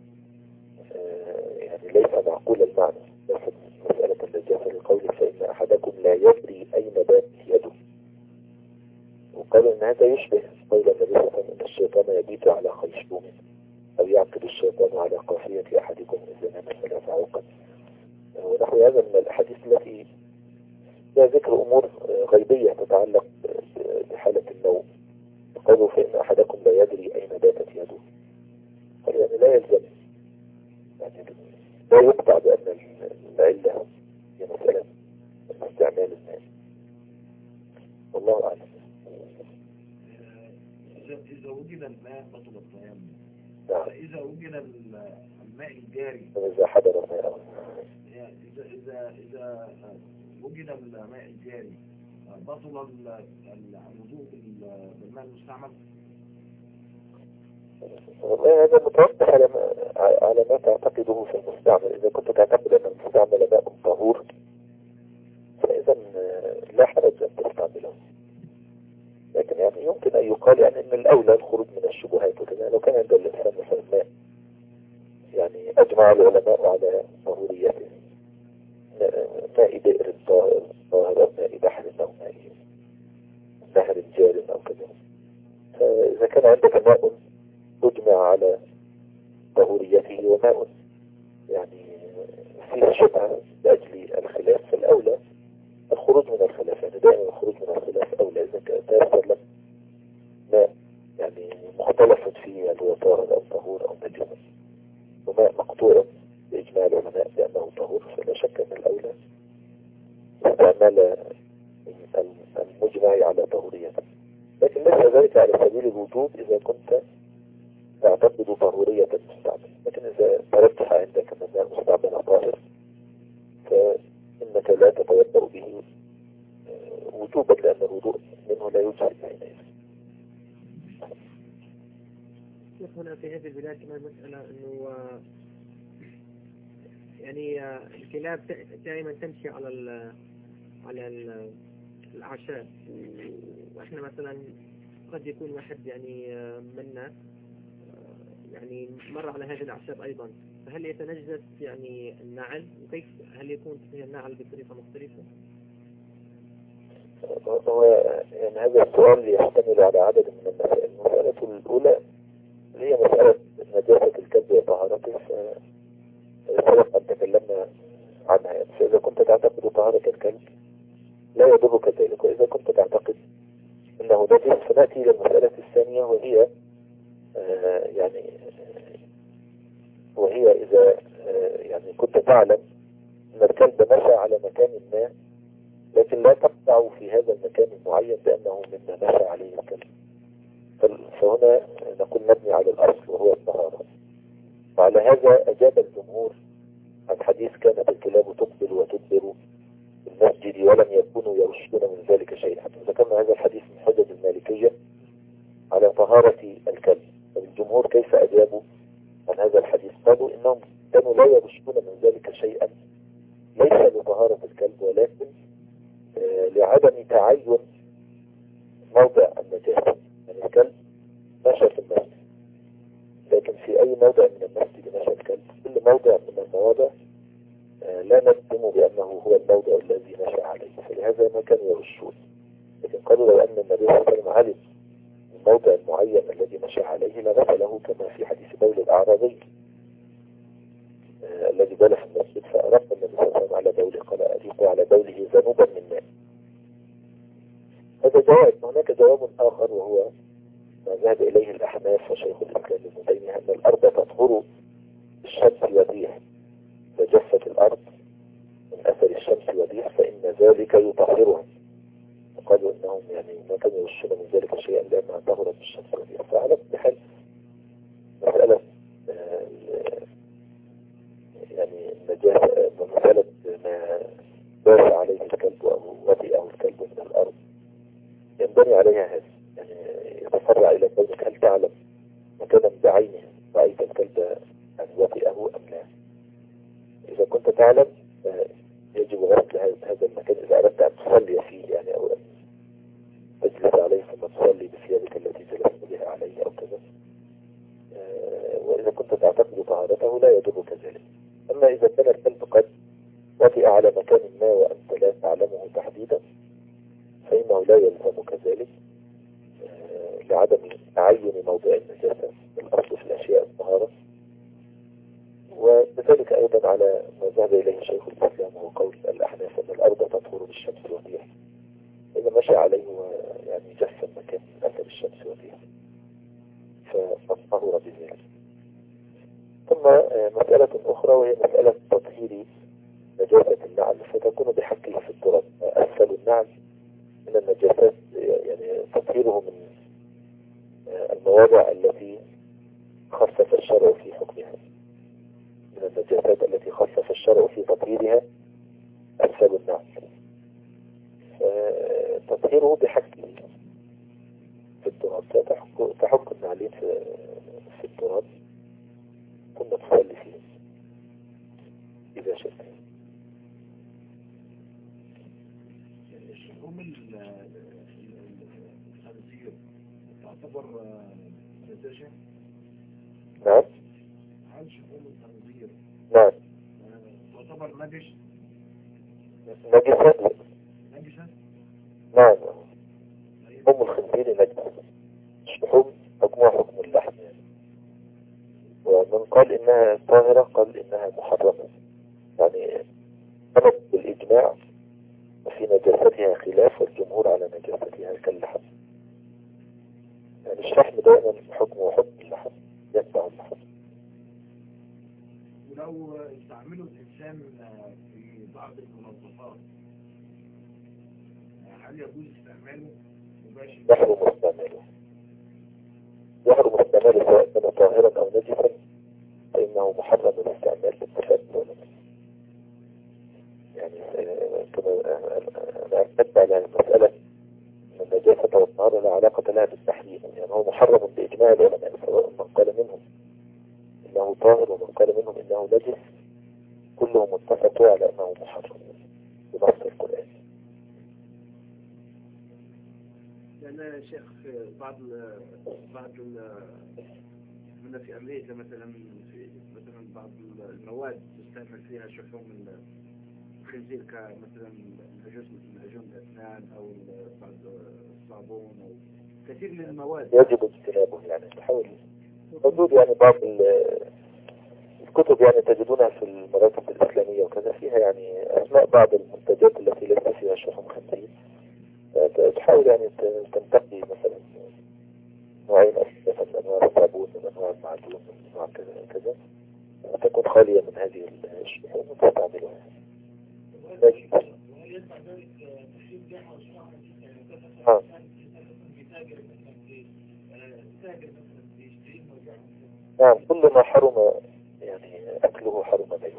Speaker 1: يعني ليس معقول المعنى، ليست مسألة النجاسة لقول فإن أحدكم لا يدري أين باتت يده. وقالوا أن هذا يشبه قول النبي صلى الله عليه وسلم أن الشيطان يبيت على خيشوم أو يعقد الشيطان على قافية أحدكم إذا نام ثلاث عقد، ونحو هذا من الأحاديث التي فيها ذكر أمور غيبية تتعلق بحالة النوم. قالوا فإن أحدكم لا يدري أين باتت يده، قال يعني لا يلزم يعني لا يقطع بأن العلة هي مسألة استعمال الماء. والله أعلم.
Speaker 3: إذا وجد الماء بطل التيمم،
Speaker 1: نعم.
Speaker 3: فإذا وجد الماء الجاري
Speaker 1: إذا حضر الماء
Speaker 3: إذا إذا إذا وجد الماء الجاري بطل الوضوء بالماء المستعمل.
Speaker 1: والله هذا متوقف على ما على ما تعتقده في المستعمل. إذا كنت تعتقد أن المستعمل ماء طهور فإذا لا حرج أن تستعمله، لكن يعني يمكن أن يقال يعني أن الأولى الخروج من الشبهات وكذا. لو كان عند الإنسان مثلا ماء يعني أجمع العلماء على طهوريته، ماء بئر طاهر أو ماء بحر أو ماء نهر جار أو كذا، فإذا كان عندك ماء أجمع على طهوريته وماء يعني فيه شبهة لأجل الخلاف، فالأولى الخروج من الخلاف. يعني دائما الخروج من الخلاف أولى. إذا كان تيسر لك ماء يعني مختلف فيه هل هو طاهر أو طهور أو نجس، وماء مقطوع بإجماع العلماء بأنه طهور، فلا شك أن الأولى استعمال المجمع على طهوريته، لكن ليس ذلك على سبيل الوجوب إذا كنت تعتقد طهورية المستعمل. لكن إذا ترجح عندك أن الماء المستعمل طاهر فإنك لا تتوضأ به وجوبا، لأن الوضوء منه لا يجزي حينئذ.
Speaker 2: هنا في هذه البلاد كمان مسألة أنه يعني الكلاب دائما تمشي على ال على ال الأعشاب، وإحنا مثلا قد يكون واحد يعني منا يعني مر على هذه الأعشاب أيضا، فهل يتنجس يعني النعل؟ وكيف هل يكون فيها النعل بطريقة مختلفة؟
Speaker 1: هو يعني هذا السؤال يحتمل على عدد من المسائل. المسألة الأولى هي مسألة نجاسة الكلب وطهارته، سبق أن تكلمنا عنها. يعني فإذا كنت تعتقد طهارة الكلب لا يضرك ذلك، وإذا كنت تعتقد أنه نجس فنأتي إلى المسألة الثانية، وهي آه يعني وهي إذا آه يعني كنت تعلم أن الكلب مشى على مكان ما، لكن لا تقطع في هذا المكان المعين بأنه مما مشى عليه الكلب، فهنا نقول نبني على الأصل وهو الطهارة. وعلى هذا أجاب الجمهور عن حديث كانت الكلاب تقبل وتدبر المسجد ولم يكونوا يرشدون من ذلك شيئا. ذكرنا هذا الحديث من حجج المالكية على طهارة الكلب. فالجمهور كيف أجابوا عن هذا الحديث؟ قالوا إنهم كانوا لا يرشدون من ذلك شيئا، ليس لطهارة الكلب ولكن آه لعدم تعين موضع النجاسة. يعني الكلب مشى في المسجد، لكن في أي موضع من المسجد مشى الكلب، كل موضع من المواضع آه لا نجزم بأنه هو الموضع الذي مشى عليه، فلهذا ما كانوا يرشون. لكن قالوا لو أن النبي صلى الله عليه وسلم علم الموضع المعين الذي مشى عليه لغسله، كما في حديث بول الأعرابي آه الذي بال في المسجد فأرق النبي صلى الله عليه وسلم على بوله، قال أريقوا على بوله ذنوبا من ماء. هذا جواب. هناك جواب آخر وهو ما ذهب إليه الأحناف وشيخ الإسلام ابن تيمية، أن الأرض تطهر بالشمس والريح، فجفت الأرض من أثر الشمس والريح فإن ذلك يطهرها. وقالوا إنهم يعني ما كانوا يرشون من ذلك شيئا لأنها طهرت بالشمس والريح. فعلى كل حال مسألة يعني النجاسة، مسألة ما باس عليه الكلب أو وطئه الكلب من الأرض ينبني عليها هذا، يعني يتفرع إلى كونك هل تعلم مكانا بعينه رأيت الكلب أن وطئه أم لا. إذا كنت تعلم يجب غسل هذا المكان إذا أردت أن تصلي فيه، يعني أو أن تجلس عليه ثم تصلي بثيابك التي جلست بها عليه أو كذا. وإذا كنت تعتقد طهارته لا يضرك ذلك. أما إذا كان الكلب قد وطئ على مكان ما وأنت لا تعلمه تحديدا فإنه لا يلزمك ذلك لعدم تعين موضع النجاسة. الأصل في الأشياء الطهارة. وبذلك أيضا على ما ذهب إليه شيخ الإسلام وهو قول الأحناف أن الأرض تطهر بالشمس والريح، إذا مشى عليه يعني جف المكان من أثر الشمس والريح فطهر بذلك. ثم مسألة أخرى وهي مسألة تطهير نجاسة النعل، فتكون بحقه في التراب. أسفل النعل من النجاسات يعني تطهيره من المواضع التي خصص الشرع في حكمها، من النجاسات التي خصص الشرع في تطهيرها أسفل النعل، تطهيره بحقه في التراب. تحك النعلين في التراب ثم تصلي فيه إذا شئت.
Speaker 3: شحوم الخنزير تعتبر نجاسة؟
Speaker 1: نعم.
Speaker 3: هل شحوم الخنزير
Speaker 1: نعم
Speaker 3: تعتبر نجس؟
Speaker 1: نجسة؟
Speaker 3: نجسة؟
Speaker 1: نعم. شحوم الخنزير نجسة. الشحوم حكمها حكم اللحم يعني. ومن قال إنها طاهرة قال إنها محرمة، يعني ثبت بالإجماع وفي نجاستها خلاف، والجمهور على نجاستها كاللحم. يعني الشحم دائما حكمه حكم اللحم، يتبع اللحم.
Speaker 3: ولو استعمله الإنسان في بعض المنظفات هل يجوز استعماله مباشر؟
Speaker 1: يحرم استعماله، يحرم استعماله سواء كان طاهرا أو نجسا، فإنه محرم الاستعمال باتفاق العلماء. يعني أنا أكدت على المسألة أن النجاسة والطهارة لا علاقة لها بالتحريم، يعني هو محرم بإجماع العلماء، سواء من قال منهم إنه طاهر ومن قال منهم إنه نجس، كلهم اتفقوا على أنه محرم بنص القرآن.
Speaker 3: لأن يا شيخ بعض ال بعض ال هنا في أمريكا مثلا، في مثلا بعض المواد تستعمل فيها شحوم الخنزير كمثلا العجوز عجون الأسنان أو بعض الصابون أو كثير من المواد
Speaker 1: يجب اجتنابه. يعني تحاول موجود يعني بعض الكتب يعني تجدونها في المراكز الإسلامية وكذا، فيها يعني أسماء بعض المنتجات التي ليس فيها شحوم خنزير. تحاول يعني تنتقي مثلا نوعين أساسا من أنواع الصابون، من أنواع المعجون، من أنواع كذا كذا، تكون خالية من هذه الشحوم وتستعملها.
Speaker 3: وهل يتبع ذلك تحريم بيع أو شراء
Speaker 1: آه.
Speaker 3: تاجر مثلا تاجر مثلا يشتري ويبيع؟
Speaker 1: نعم، كل ما حرم يعني أكله حرم بيعه،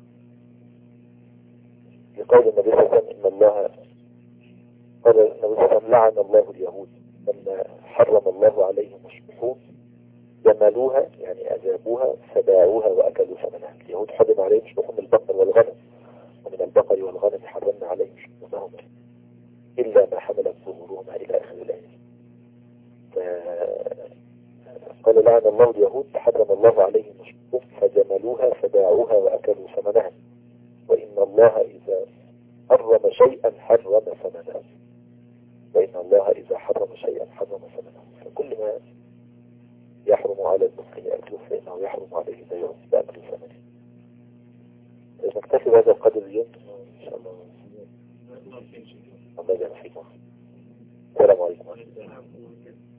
Speaker 1: لقول النبي صلى الله عليه وسلم إن الله قال النبي صلى الله عليه وسلم لعن الله اليهود لما حرم الله عليهم الشحوم جملوها، يعني أذابوها فباعوها وأكلوا ثمنها. اليهود حرم عليهم شحوم البقر والغنم، ومن البقر والغنم حرمنا عليهم شحومهم إلا ما حملت ظهورهما إلى آخر الآية. قال لعن الله اليهود حرم الله عليهم الشحوم فجملوها فباعوها وأكلوا ثمنها، وإن الله إذا حرم شيئا حرم ثمنه، وإن الله إذا حرم شيئا حرم ثمنه. فكل ما يحرم على المسلم أكله فإنه يحرم عليه بيعه بأكل ثمنه. نكتفي بهذا القدر اليوم إن شاء الله. الله يجعل فيكم. السلام عليكم.